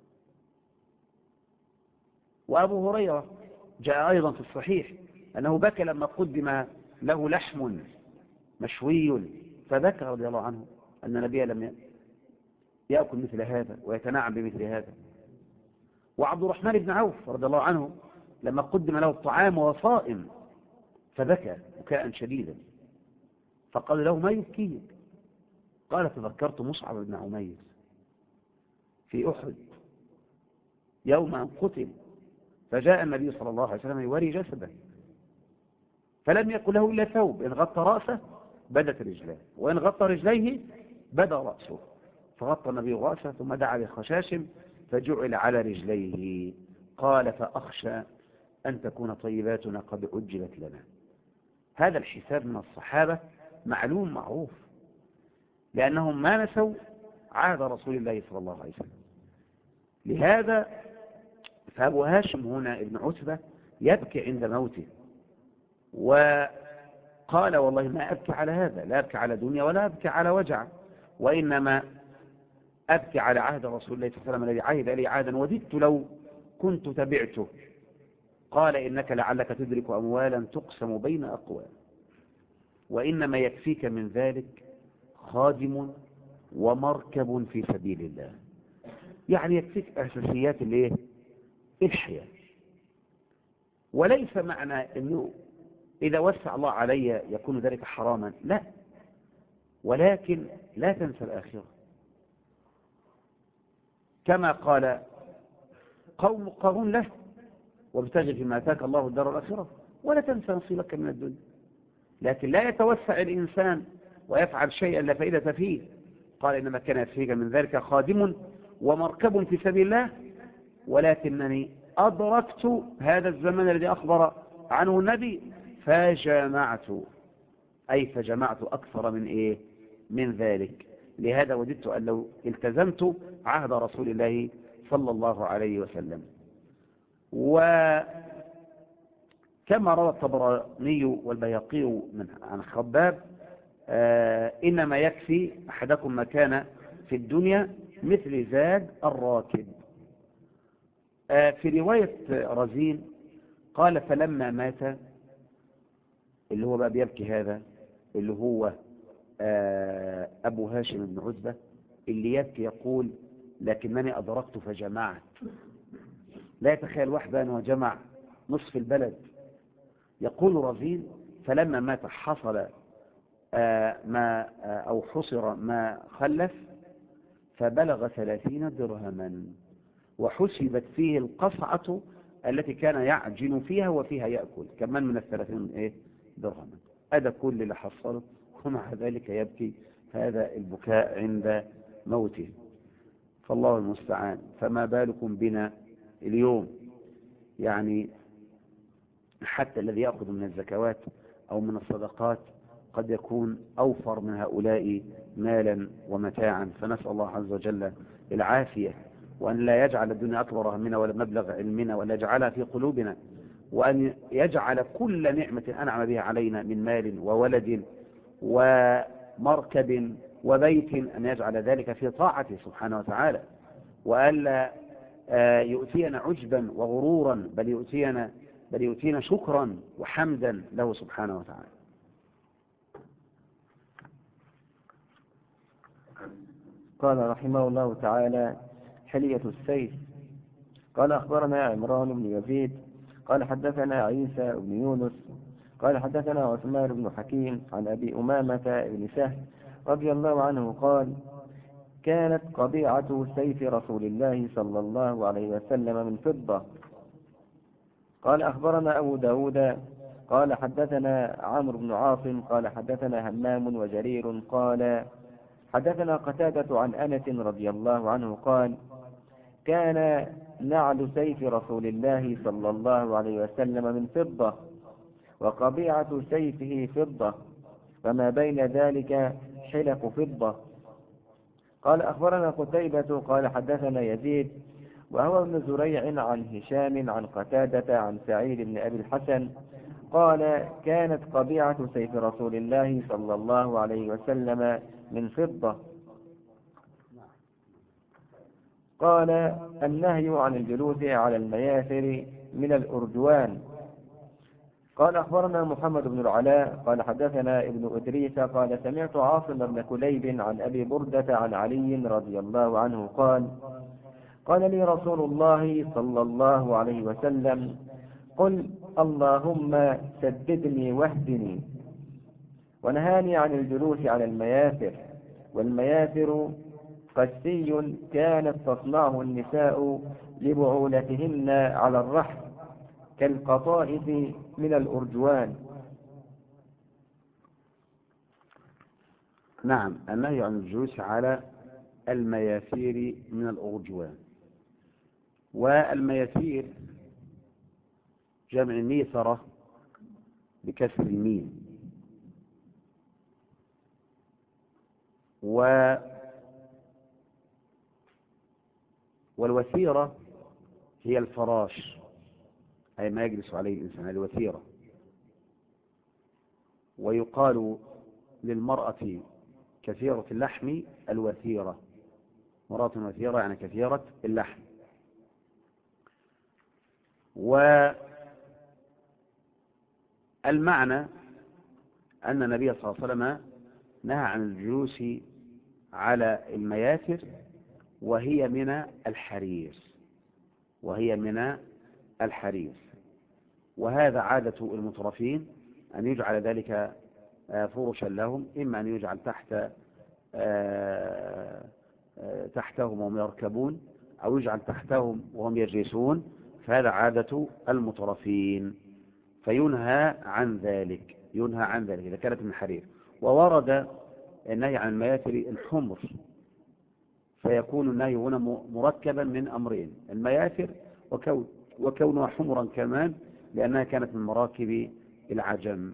وأبو هريرة جاء أيضا في الصحيح أنه بكى لما قدم له لحم مشوي فبكى رضي الله عنه أن النبي لم يأكل مثل هذا ويتنعم بمثل هذا. وعبد الرحمن بن عوف رضي الله عنه لما قدم له الطعام وهو صائم فبكى بكاء شديدا، فقال له ما يبكيك؟ قال تذكرت مصعب بن عمير في أحد يوم أن قتل، فجاء النبي صلى الله عليه وسلم يوري جسده فلم يكن له إلا ثوب، إن غطى رأسه بدت رجلاه وإن غطى رجليه بدا رأسه، فغطى النبي رأسه ثم دعا بخشاشم فجعل على رجليه. قال فأخشى أن تكون طيباتنا قد عجلت لنا. هذا الحساب من الصحابة معلوم معروف، لأنهم ما نسوا عهد رسول الله صلى الله عليه وسلم. لهذا فأبو هاشم هنا ابن عتبة يبكي عند موته، قال والله ما أبكي على هذا، لا أبكي على دنيا ولا أبكي على وجع، وإنما أبكي على عهد رسول الله صلى الله عليه وسلم الذي عهد لي عهدا وددت لو كنت تبعته. قال إنك لعلك تدرك أموالا تقسم بين أقوام، وإنما يكفيك من ذلك خادم ومركب في سبيل الله. يعني يكفيك أساسيات الحياة. وليس معنى أنه إذا وسع الله علي يكون ذلك حراما، لا، ولكن لا تنسى الآخرة. كما قال قوم قارون له وابتغ فيما آتاك الله الدار الآخرة ولا تنسى نصيبك من الدنيا. لكن لا يتوسع الإنسان ويفعل شيئا لا فائدة فيه. قال إنما كان يكفيك من ذلك خادم ومركب في سبيل الله، ولكنني أدركت هذا الزمن الذي أخبر عنه النبي فجمعت، أي فجمعت أكثر من ذلك. لهذا وددت أن لو التزمت عهد رسول الله صلى الله عليه وسلم. وكما روى الطبراني والبيهقي عن خباب إنما يكفي أحدكم ما كان في الدنيا مثل زاد الراكب. في رواية رزين قال فلما مات، اللي هو بقى بيبكي هذا اللي هو أبو هاشم بن عتبة، اللي يبكي يقول لكنني أدركت فجمعت. لا يتخيل واحد أنه جمع نصف البلد. يقول رزين فلما مات حصل ما أو حصر ما خلف فبلغ 30 درهما، وحسبت فيه القصعة التي كان يعجن فيها وفيها يأكل كمان من 30 درهما. هذا كل اللي حصله، ومع ذلك يبكي هذا البكاء عند موته. فالله المستعان. فما بالكم بنا اليوم؟ يعني حتى الذي يأخذ من الزكوات أو من الصدقات قد يكون أوفر من هؤلاء مالا ومتاعا. فنسأل الله عز وجل العافية، وأن لا يجعل الدنيا أكبر همنا ولا مبلغ علمنا، ولا يجعلها في قلوبنا، وأن يجعل كل نعمة أنعم بها علينا من مال وولد ومركب وبيت أن يجعل ذلك في طاعته سبحانه وتعالى، وألا يؤتينا عجبا وغرورا، بل يؤتينا شكرا وحمدا له سبحانه وتعالى. قال رحمه الله تعالى: حلية السيف. قال أخبرنا عمران بن يزيد قال حدثنا عيسى بن يونس قال حدثنا عثمان بن حكيم عن أبي أمامة بن سهل رضي الله عنه قال: كانت قبيعة سيف رسول الله صلى الله عليه وسلم من فضة. قال أخبرنا أبو داود قال حدثنا عمرو بن عاصم قال حدثنا همام وجرير قال حدثنا قتادة عن أنس رضي الله عنه قال: كان نعل سيف رسول الله صلى الله عليه وسلم من فضة، وقبيعة سيفه فضة، فما بين ذلك حلق فضة. قال أخبرنا قتيبة قال حدثنا يزيد وهو ابن زريع عن هشام عن قتادة عن سعيد بن أبي الحسن قال: كانت قبيعة سيف رسول الله صلى الله عليه وسلم من فضة. قال: النهي عن الجلوس على المياثر من الأرجوان. قال أخبرنا محمد بن العلاء قال حدثنا ابن إدريس قال سمعت عاصم بن كليب عن أبي بردة عن علي رضي الله عنه قال: قال لي رسول الله صلى الله عليه وسلم: قل اللهم سددني واهدني. ونهاني عن الجلوس على المياثر. والمياثر قسي كانت تصنعه النساء لبعولتهن على الرحل كالقطائف من الأرجوان. نعم، النهي عن الجلوس على المياثير من الأرجوان. والمياثير جمع ميثرة بكسر الميم، والوثيرة هي الفراش، أي ما يجلس عليه الإنسان، الوثيرة. ويقال للمرأة كثيرة اللحم الوثيرة، مرأة وثيرة يعني كثيرة اللحم. والمعنى أن النبي صلى الله عليه وسلم نهى عن الجلوس على المياسر وهي من الحرير، وهي من الحرير. وهذا عادة المترفين أن يجعل ذلك فرشا لهم، إما أن يجعل تحتهم وهم يركبون، أو يجعل تحتهم وهم يجلسون، فهذا عادة المترفين، فينهى عن ذلك، ينهى عن ذلك إذا كانت من حرير. وورد النهي عن المياسر الحمر، فيكون النهي هنا مركبا من أمرين: المياسر وكونها حمرا كمان لأنها كانت من مراكب العجم.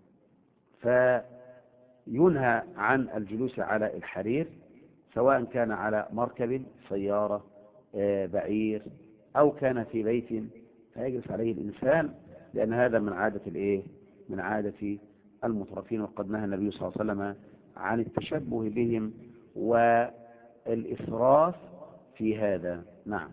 فينهى عن الجلوس على الحرير سواء كان على مركب سيارة بعير أو كان في بيت فيجلس عليه الإنسان، لأن هذا من عادة من عادة المترفين. وقد نهى النبي صلى الله عليه وسلم عن التشبه بهم والإسراف في هذا. نعم.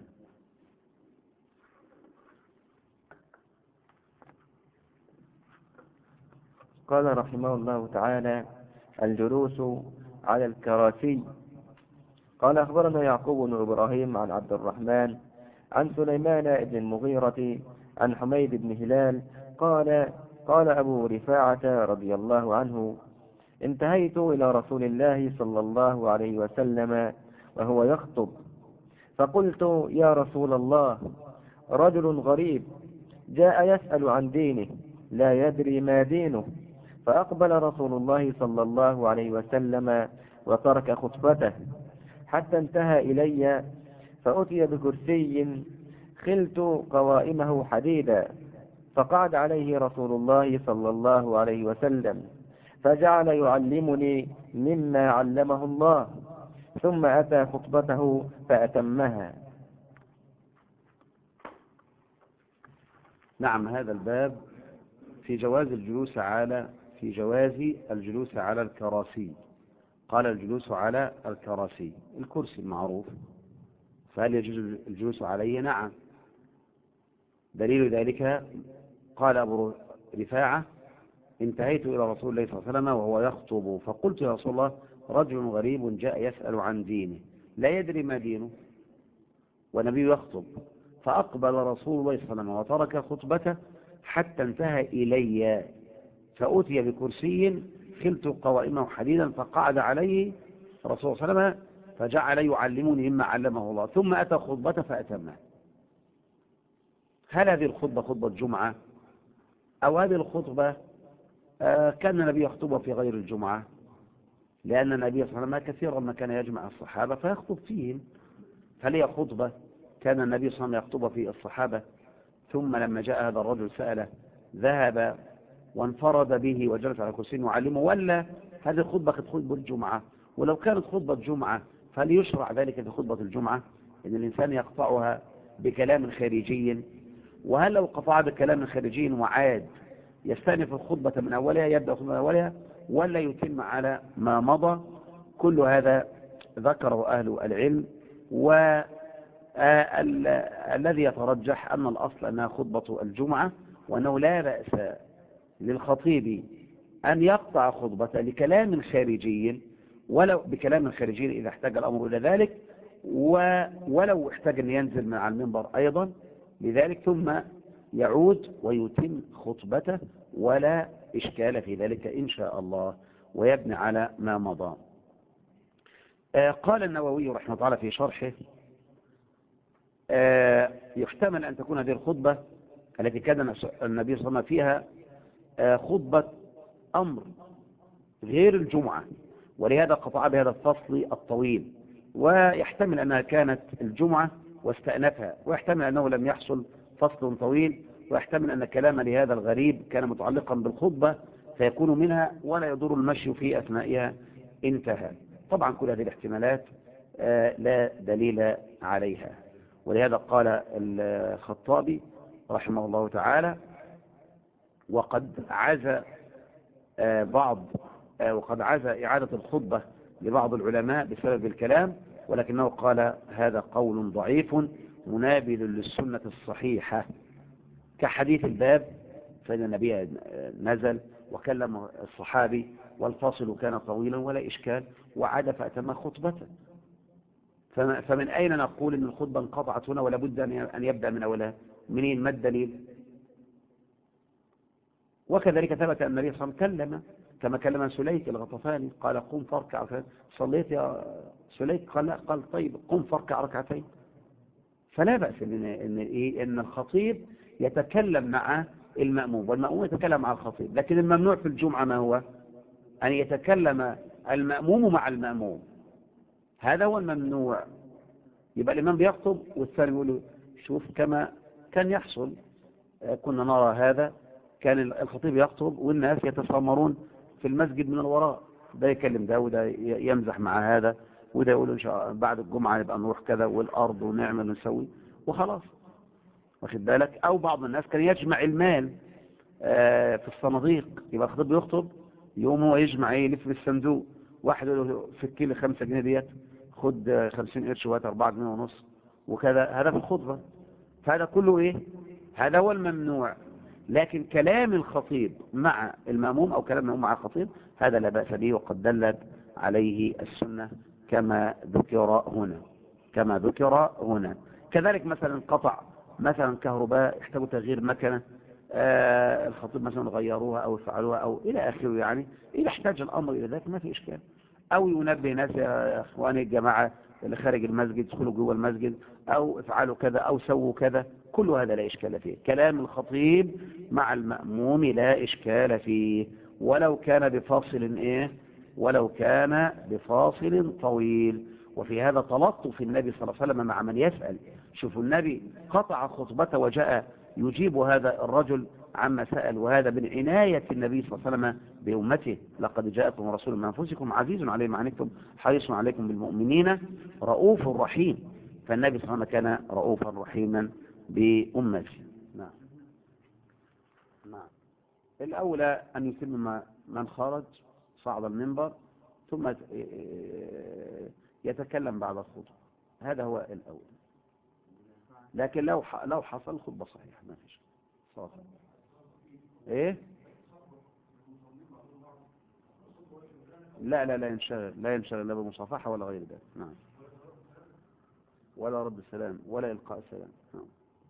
قال رحمه الله تعالى: الجلوس على الكراسي. قال أخبرنا يعقوب بن إبراهيم عن عبد الرحمن عن سليمان بن المغيرة عن حميد بن هلال قال أبو رفاعة رضي الله عنه: انتهيت إلى رسول الله صلى الله عليه وسلم وهو يخطب، فقلت: يا رسول الله، رجل غريب جاء يسأل عن دينه لا يدري ما دينه. فأقبل رسول الله صلى الله عليه وسلم وترك خطبته حتى انتهى إلي، فأتي بكرسي خلت قوائمه حديدا، فقعد عليه رسول الله صلى الله عليه وسلم، فجعل يعلمني مما علمه الله، ثم أتى خطبته فأتمها. نعم. هذا الباب في جواز الجلوس على الكراسي. قال: الجلوس على الكراسي، الكرسي المعروف، فهل يجوز الجلوس عليه؟ نعم. دليل ذلك قال أبو رفاعة: انتهيت إلى رسول الله صلى الله عليه وسلم وهو يخطب، فقلت: يا رسول الله، رجل غريب جاء يسأل عن دينه لا يدري ما دينه ونبي يخطب. فأقبل رسول الله صلى الله عليه وسلم وترك خطبته حتى انتهى إلي، فأتي بكرسي خلت قوائمه حديدا، فقعد عليه الرسول صلى الله عليه وسلم، فجعل يعلمني مما علمه الله، ثم أتى خطبته فأتمها. هل هذه الخطبة خطبة جمعة، أو هذه الخطبة كان النبي يخطبها في غير الجمعة؟ لأن النبي صلى الله عليه وسلم كثيرا ما كان يجمع الصحابة فيخطب فيهم. هل هي خطبة كان النبي صلى الله عليه وسلم يخطبها في الصحابة، ثم لما جاء هذا الرجل سأله ذهب وانفرد به وجلس على كرسي وعلمه، ولا هذه الخطبة كانت خطبة الجمعة؟ ولو كانت خطبة جمعة فهل يشرع ذلك في خطبة الجمعة إن الإنسان يقطعها بكلام خارجي؟ وهل لو قطع بكلام خارجي وعاد يستأنف الخطبة من أولها، يبدأ الخطبة من أولها، ولا يتم على ما مضى؟ كل هذا ذكره أهل العلم، والذي يترجح أن الأصل أنها خطبة الجمعة، وأنه لا بأس للخطيب أن يقطع خطبة لكلام خارجي، ولو بكلام خارجي إذا احتاج الأمر إلى ذلك، ولو احتاج أن ينزل من على المنبر أيضا لذلك، ثم يعود ويتم خطبته ولا إشكال في ذلك إن شاء الله، ويبني على ما مضى. قال النووي رحمه الله في شرحه: يحتمل أن تكون هذه الخطبة التي كان النبي صلى الله عليه وسلم فيها خطبة أمر غير الجمعة، ولهذا قطع بهذا الفصل الطويل، ويحتمل أنها كانت الجمعة واستأنفها، ويحتمل أنه لم يحصل فصل طويل، ويحتمل أن كلام لهذا الغريب كان متعلقا بالخطبة فيكون منها ولا يضر المشي في أثنائها. انتهى. طبعا كل هذه الاحتمالات لا دليل عليها، ولهذا قال الخطابي رحمه الله تعالى: وقد عزى وقد عاز إعادة الخطبة لبعض العلماء بسبب الكلام، ولكنه قال هذا قول ضعيف منابذ للسنة الصحيحة، كحديث الباب فإن النبي نزل وكلم الصحابي والفاصل كان طويلا ولا إشكال، وعاد فأتم خطبته. فمن أين نقول أن الخطبة انقطعت هنا ولا بد أن يبدأ من أولها؟ منين؟ ما الدليل؟ وكذلك ثبت أن النبي صلى الله عليه وسلم كلم كما كلم سليك الغطفاني، قال قم فاركع ركعتين. صليت يا سليك؟ قال لا. قال طيب قم فاركع ركعتين. فلا بأس إن الخطيب يتكلم مع المأموم والمأموم يتكلم مع الخطيب، لكن الممنوع في الجمعة ما هو؟ أن يتكلم المأموم مع المأموم، هذا هو الممنوع. يبقى الإمام بيخطب والثاني يقول له شوف، كما كان يحصل، كنا نرى هذا، كان الخطيب يخطب والناس يتسامرون في المسجد من الوراء، ده يكلم ده وده يمزح مع هذا، وده يقول إن شاء الله بعد الجمعة نبقى نروح كذا والأرض ونعمل ونسوي وخلاص، واخد بالك؟ أو بعض الناس كان يجمع المال في الصناديق، يبقى الخطيب يخطب يوم هو يجمع يلف بالصندوق، واحد يقول له في الكيلو 5 جنيه ديت، خد 50 قرش وهات 4 جنيه ونص وكذا، هذا في الخطبة. فهذا كله إيه؟ هذا هو الممنوع. لكن كلام الخطيب مع المأموم أو كلام المأموم مع الخطيب هذا لا بأس به، وقد دلت عليه السنة كما ذكر هنا. كذلك مثلا قطع مثلا كهرباء، يحتاجوا تغيير مكنة، الخطيب مثلا غيروها أو فعلوها أو إلى آخره، يعني إذا احتاج الأمر إلى ذلك ما في إشكال. أو ينبه ناس يا إخواني الجماعة اللي خارج المسجد ادخلوا جوه المسجد، أو افعلوا كذا أو سووا كذا، كل هذا لا إشكال فيه. كلام الخطيب مع المأموم لا إشكال فيه، ولو كان بفاصل طويل. وفي هذا تلطف النبي صلى الله عليه وسلم مع من يسأل. شوفوا النبي قطع خطبته وجاء يجيب هذا الرجل عما سأل، وهذا من عناية النبي صلى الله عليه وسلم بأمته. لقد جاءكم رسول من أنفسكم عزيز عليه ما عنتم حريص عليكم بالمؤمنين رؤوف رحيم. فالنبي صلى الله عليه وسلم كان رؤوفا رحيما بأمته. نعم. الأولى أن يتم من خرج صعد المنبر ثم يتكلم بعد الخطبة، هذا هو الأول. لكن لو حصل خطبة صحيحة ما فيش صوت. ايه؟ لا ينشغل لا بمصافحة ولا غير ذلك. نعم. ولا رد السلام ولا إلقاء السلام. نعم.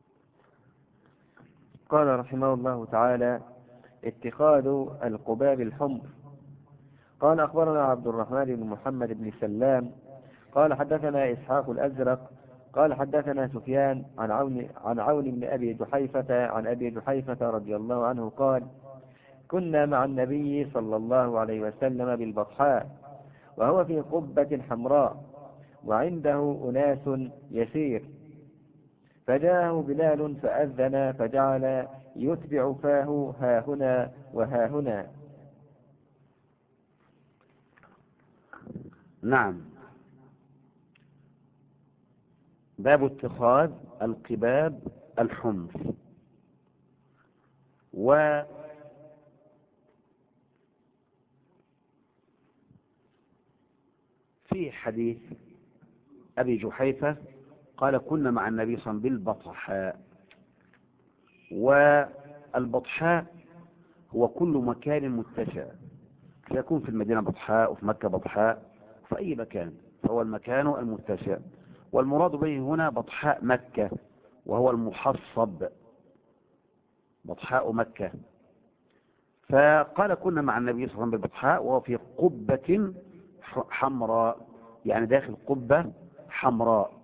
قال رحمه الله تعالى: اتخاذ القباب الحمر. قال أخبرنا عبد الرحمن بن محمد بن سلام قال حدثنا إسحاق الأزرق قال حدثنا سفيان عن عون بن أبي جحيفة عن أبي جحيفة رضي الله عنه قال: كنا مع النبي صلى الله عليه وسلم بالبطحاء وهو في قبة حمراء وعنده أناس يسير، فجاءه بلال فأذن فجعل يتبع فاه ها هنا وها هنا. نعم. باب اتخاذ القباب الحمر. وفي حديث أبي جحيفة قال كنا مع النبي صلى الله عليه وسلم بالبطحاء. والبطحاء هو كل مكان متسع، يكون في المدينة بطحاء وفي مكة بطحاء، في أي مكان فهو المكان المتسع. والمراد به هنا بطحاء مكة، وهو المحصب بطحاء مكة. فقال كنا مع النبي صلى الله عليه وسلم بالبطحاء وهو في قبة حمراء، يعني داخل قبة حمراء.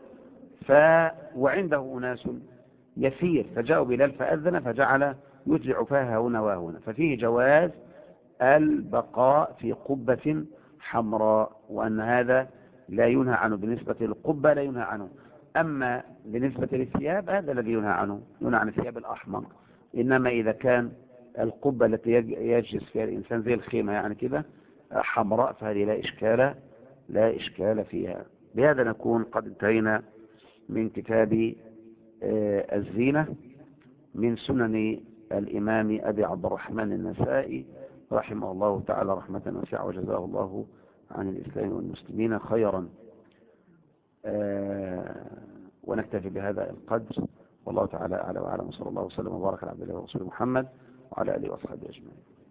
وعنده أناس يسير، فجاءوا بلال فأذن فجعل يتبع فيها هنا وهنا. ففيه جواز البقاء في قبة حمراء، وأن هذا لا ينهى عنه بالنسبة للقبة، لا ينهى عنه. أما بالنسبة للثياب هذا الذي ينهى عنه، ينهى عن الثياب الأحمر. إنما إذا كان القبة التي يجلس فيها الإنسان زي الخيمة يعني كده حمراء، فهذه لا إشكال فيها. بهذا نكون قد انتهينا من كتاب الزينة من سنن الإمام أبي عبد الرحمن النسائي رحمه الله تعالى رحمة واسعة، وجزاه الله عن الإسلام والمسلمين خيرا. ونكتفي بهذا القدر، والله تعالى أعلى وأعلم، وصلى الله وسلم وبارك على عبد الله ورسوله محمد وعلى آله وأصحابه أجمعين.